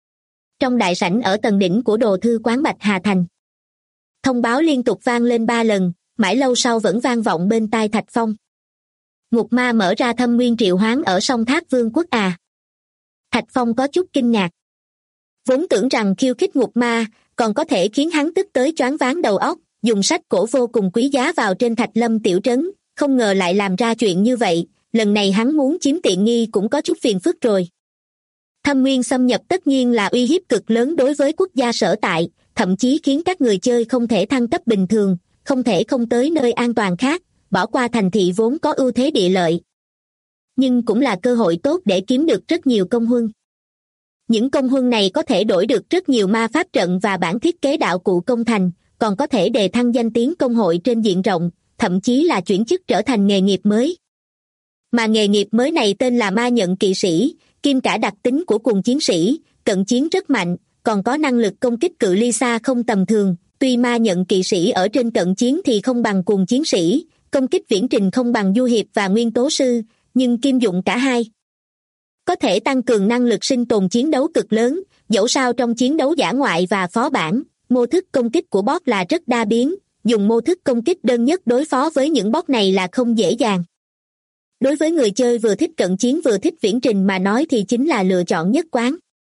Trong đại sảnh ở tầng đỉnh của đồ thư quán Bạch Hà Thành, thông báo liên tục vang lên 3 lần, mãi lâu sau vẫn vang vọng bên tai Thạch Phong. Ngục ma mở ra thâm nguyên triệu hoán ở song Tháp Vương quốc à? Thạch Phong có chút kinh ngạc. Vốn tưởng rằng khiêu khích ngục ma còn có thể khiến hắn tức tới choáng váng đầu óc, dùng sách cổ vô cùng quý giá vào trên Thạch Lâm tiểu trấn, không ngờ lại làm ra chuyện như vậy, lần này hắn muốn chiếm tiện nghi cũng có chút phiền phức rồi. Thâm nguyên xâm nhập tất nhiên là uy hiếp cực lớn đối với quốc gia sở tại, thậm chí khiến các người chơi không thể thăng cấp bình thường, không thể không tới nơi an toàn khác, bỏ qua thành thị vốn có ưu thế địa lợi. Nhưng cũng là cơ hội tốt để kiếm được rất nhiều công huân. Những công huân này có thể đổi được rất nhiều ma pháp trận và bản thiết kế đạo cụ công thành, còn có thể đề thăng danh tiếng công hội trên diện rộng, thậm chí là chuyển chức trở thành nghề nghiệp mới. Mà nghề nghiệp mới này tên là ma nhận kỵ sĩ, kim cả đặc tính của cùng chiến sĩ, cận chiến rất mạnh, còn có năng lực công kích cự ly xa không tầm thường. Tuy ma nhận kỵ sĩ ở trên cận chiến thì không bằng cùng chiến sĩ, công kích viễn trình không bằng du hiệp và nguyên tố sư, nhưng kim dụng cả hai. Có thể tăng cường năng lực sinh tồn chiến đấu cực lớn, dẫu sao trong chiến đấu dã ngoại và phó bản, mô thức công kích của bot là rất đa biến, dùng mô thức công kích đơn nhất đối phó với những bot này là không dễ dàng. Đối với người chơi vừa thích cận chiến vừa thích viễn trình mà nói thì chính là lựa chọn nhất quán.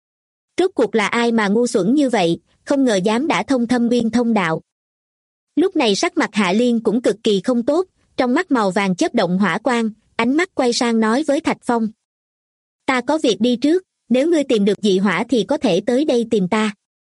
Rốt cuộc là ai mà ngu xuẩn như vậy, không ngờ dám đã thông thâm nguyên thông đạo. Lúc này sắc mặt Hạ Liên cũng cực kỳ không tốt, trong mắt màu vàng chớp động hỏa quang, ánh mắt quay sang nói với Thạch Phong. Ta có việc đi trước, nếu ngươi tìm được dị hỏa thì có thể tới đây tìm ta.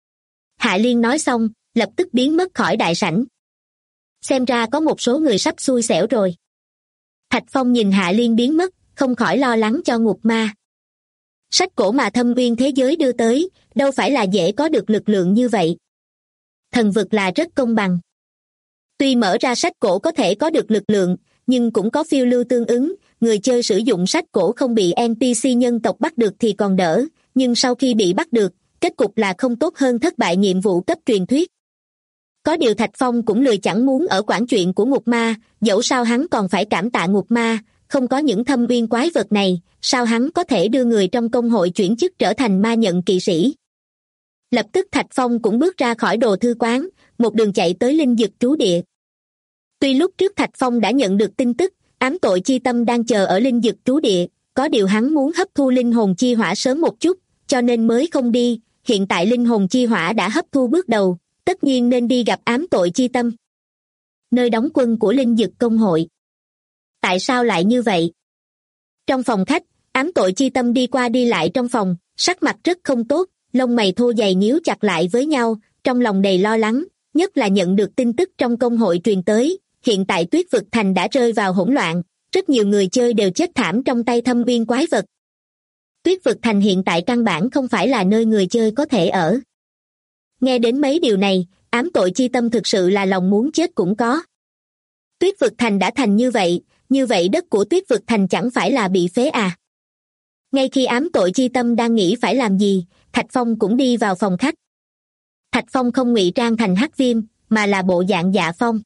Hạ Liên nói xong, lập tức biến mất khỏi đại sảnh. Xem ra có một số người sắp xui xẻo rồi. Thạch Phong nhìn Hạ Liên biến mất, không khỏi lo lắng cho ngục ma. Sách cổ mà thâm uyên thế giới đưa tới, đâu phải là dễ có được lực lượng như vậy. Thần vực là rất công bằng. Tuy mở ra sách cổ có thể có được lực lượng, nhưng cũng có phiêu lưu tương ứng, người chơi sử dụng sách cổ không bị NPC nhân tộc bắt được thì còn đỡ, nhưng sau khi bị bắt được, kết cục là không tốt hơn thất bại nhiệm vụ cấp truyền thuyết. Có điều Thạch Phong cũng lười chẳng muốn ở quản chuyện của ngục ma, dẫu sao hắn còn phải cảm tạ ngục ma, không có những thâm uyên quái vật này, sao hắn có thể đưa người trong công hội chuyển chức trở thành ma nhận kỵ sĩ. Lập tức Thạch Phong cũng bước ra khỏi đồ thư quán, một đường chạy tới Linh Dực trú địa. Tuy lúc trước Thạch Phong đã nhận được tin tức, ám tội chi tâm đang chờ ở Linh Dực trú địa, có điều hắn muốn hấp thu linh hồn chi hỏa sớm một chút, cho nên mới không đi, hiện tại linh hồn chi hỏa đã hấp thu bước đầu, tất nhiên nên đi gặp ám tội chi tâm. Nơi đóng quân của Linh Dực công hội. Tại sao lại như vậy? Trong phòng khách, ám tội chi tâm đi qua đi lại trong phòng, sắc mặt rất không tốt, lông mày thô dày nhíu chặt lại với nhau, trong lòng đầy lo lắng, nhất là nhận được tin tức trong công hội truyền tới, hiện tại Tuyết Vực Thành đã rơi vào hỗn loạn, rất nhiều người chơi đều chết thảm trong tay thâm uyên quái vật. Tuyết Vực Thành hiện tại căn bản không phải là nơi người chơi có thể ở. Nghe đến mấy điều này, ám tội chi tâm thực sự là lòng muốn chết cũng có. Tuyết Vực Thành đã thành như vậy đất của Tuyết Vực Thành chẳng phải là bị phế à? Ngay khi ám tội chi tâm đang nghĩ phải làm gì, Thạch Phong cũng đi vào phòng khách. Thạch Phong không ngụy trang thành hắc viêm, mà là bộ dạng Dạ Phong.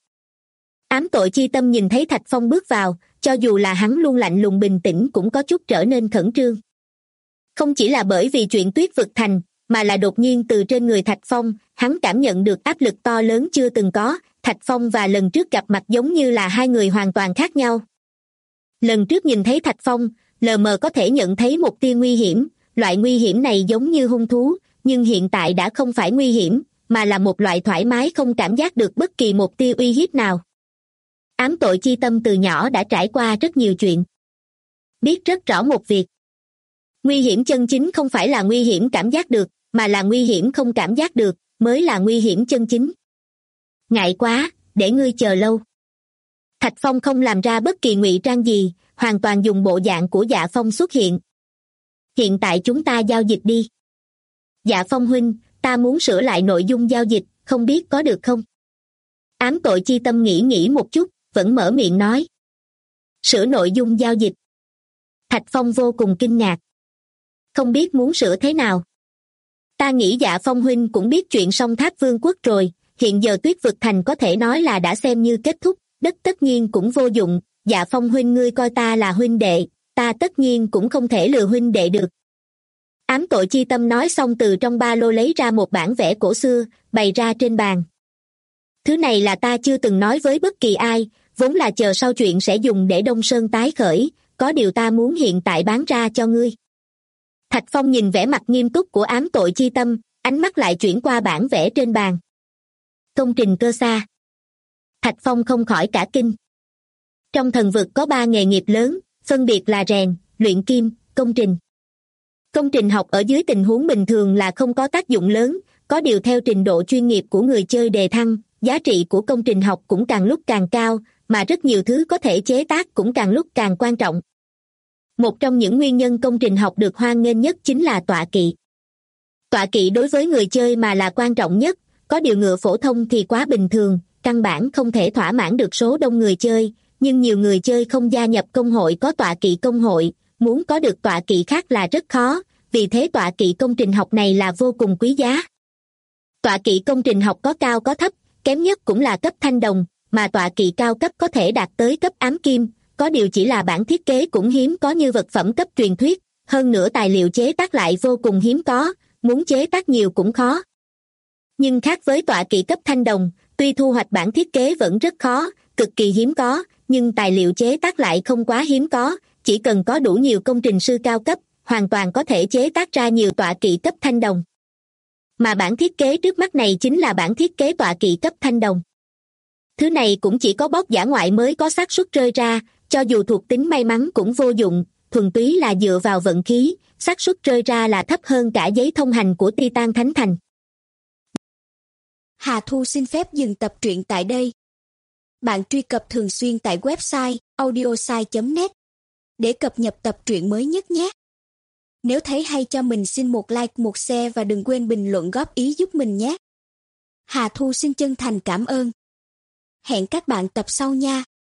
Ám tội chi tâm nhìn thấy Thạch Phong bước vào, cho dù là hắn luôn lạnh lùng bình tĩnh cũng có chút trở nên khẩn trương. Không chỉ là bởi vì chuyện Tuyết Vực Thành, mà là đột nhiên từ trên người Thạch Phong, hắn cảm nhận được áp lực to lớn chưa từng có. Thạch Phong và lần trước gặp mặt giống như là hai người hoàn toàn khác nhau. Lần trước nhìn thấy Thạch Phong, lờ mờ có thể nhận thấy một tia nguy hiểm, loại nguy hiểm này giống như hung thú, nhưng hiện tại đã không phải nguy hiểm, mà là một loại thoải mái không cảm giác được bất kỳ một tia uy hiếp nào. Ám tội chi tâm từ nhỏ đã trải qua rất nhiều chuyện. Biết rất rõ một việc. Nguy hiểm chân chính không phải là nguy hiểm cảm giác được, mà là nguy hiểm không cảm giác được, mới là nguy hiểm chân chính. Ngại quá, để ngươi chờ lâu. Thạch Phong không làm ra bất kỳ ngụy trang gì, hoàn toàn dùng bộ dạng của Dạ Phong xuất hiện. Hiện tại chúng ta giao dịch đi. Dạ Phong huynh, ta muốn sửa lại nội dung giao dịch, không biết có được không? Ám tội chi tâm nghĩ một chút, vẫn mở miệng nói. Sửa nội dung giao dịch. Thạch Phong vô cùng kinh ngạc. Không biết muốn sửa thế nào. Ta nghĩ Dạ Phong huynh cũng biết chuyện Song Tháp Vương quốc rồi, hiện giờ Tuyết Vực Thành có thể nói là đã xem như kết thúc, đất tất nhiên cũng vô dụng. Dạ Phong huynh ngươi coi ta là huynh đệ, ta tất nhiên cũng không thể lừa huynh đệ được. Ám tội chi tâm nói xong từ trong ba lô lấy ra một bản vẽ cổ xưa, bày ra trên bàn. Thứ này là ta chưa từng nói với bất kỳ ai, vốn là chờ sau chuyện sẽ dùng để Đông Sơn tái khởi, có điều ta muốn hiện tại bán ra cho ngươi. Thạch Phong nhìn vẻ mặt nghiêm túc của ám tội chi tâm, ánh mắt lại chuyển qua bản vẽ trên bàn. Công trình cơ xa. Thạch Phong không khỏi cả kinh. Trong thần vực có 3 nghề nghiệp lớn, phân biệt là rèn, luyện kim, công trình. Công trình học ở dưới tình huống bình thường là không có tác dụng lớn, có điều theo trình độ chuyên nghiệp của người chơi đề thăng, giá trị của công trình học cũng càng lúc càng cao, mà rất nhiều thứ có thể chế tác cũng càng lúc càng quan trọng. Một trong những nguyên nhân công trình học được hoan nghênh nhất chính là tọa kỵ. Tọa kỵ đối với người chơi mà là quan trọng nhất, có điều ngựa phổ thông thì quá bình thường, căn bản không thể thỏa mãn được số đông người chơi, nhưng nhiều người chơi không gia nhập công hội có tọa kỵ công hội, muốn có được tọa kỵ khác là rất khó, vì thế tọa kỵ công trình học này là vô cùng quý giá. Tọa kỵ công trình học có cao có thấp, kém nhất cũng là cấp thanh đồng, mà tọa kỵ cao cấp có thể đạt tới cấp ám kim, có điều chỉ là bản thiết kế cũng hiếm có như vật phẩm cấp truyền thuyết, hơn nữa tài liệu chế tác lại vô cùng hiếm có, muốn chế tác nhiều cũng khó. Nhưng khác với tọa kỵ cấp thanh đồng, tuy thu hoạch bản thiết kế vẫn rất khó, cực kỳ hiếm có, nhưng tài liệu chế tác lại không quá hiếm có, chỉ cần có đủ nhiều công trình sư cao cấp, hoàn toàn có thể chế tác ra nhiều tọa kỵ cấp thanh đồng. Mà bản thiết kế trước mắt này chính là bản thiết kế tọa kỵ cấp thanh đồng. Thứ này cũng chỉ có boss giả ngoại mới có xác suất rơi ra, cho dù thuộc tính may mắn cũng vô dụng, thuần túy là dựa vào vận khí, xác suất rơi ra là thấp hơn cả giấy thông hành của Titan Thánh Thành. Hà Thu xin phép dừng tập truyện tại đây. Bạn truy cập thường xuyên tại website audiosai.net để cập nhật tập truyện mới nhất nhé. Nếu thấy hay cho mình xin một like, một share và đừng quên bình luận góp ý giúp mình nhé. Hà Thu xin chân thành cảm ơn. Hẹn các bạn tập sau nha.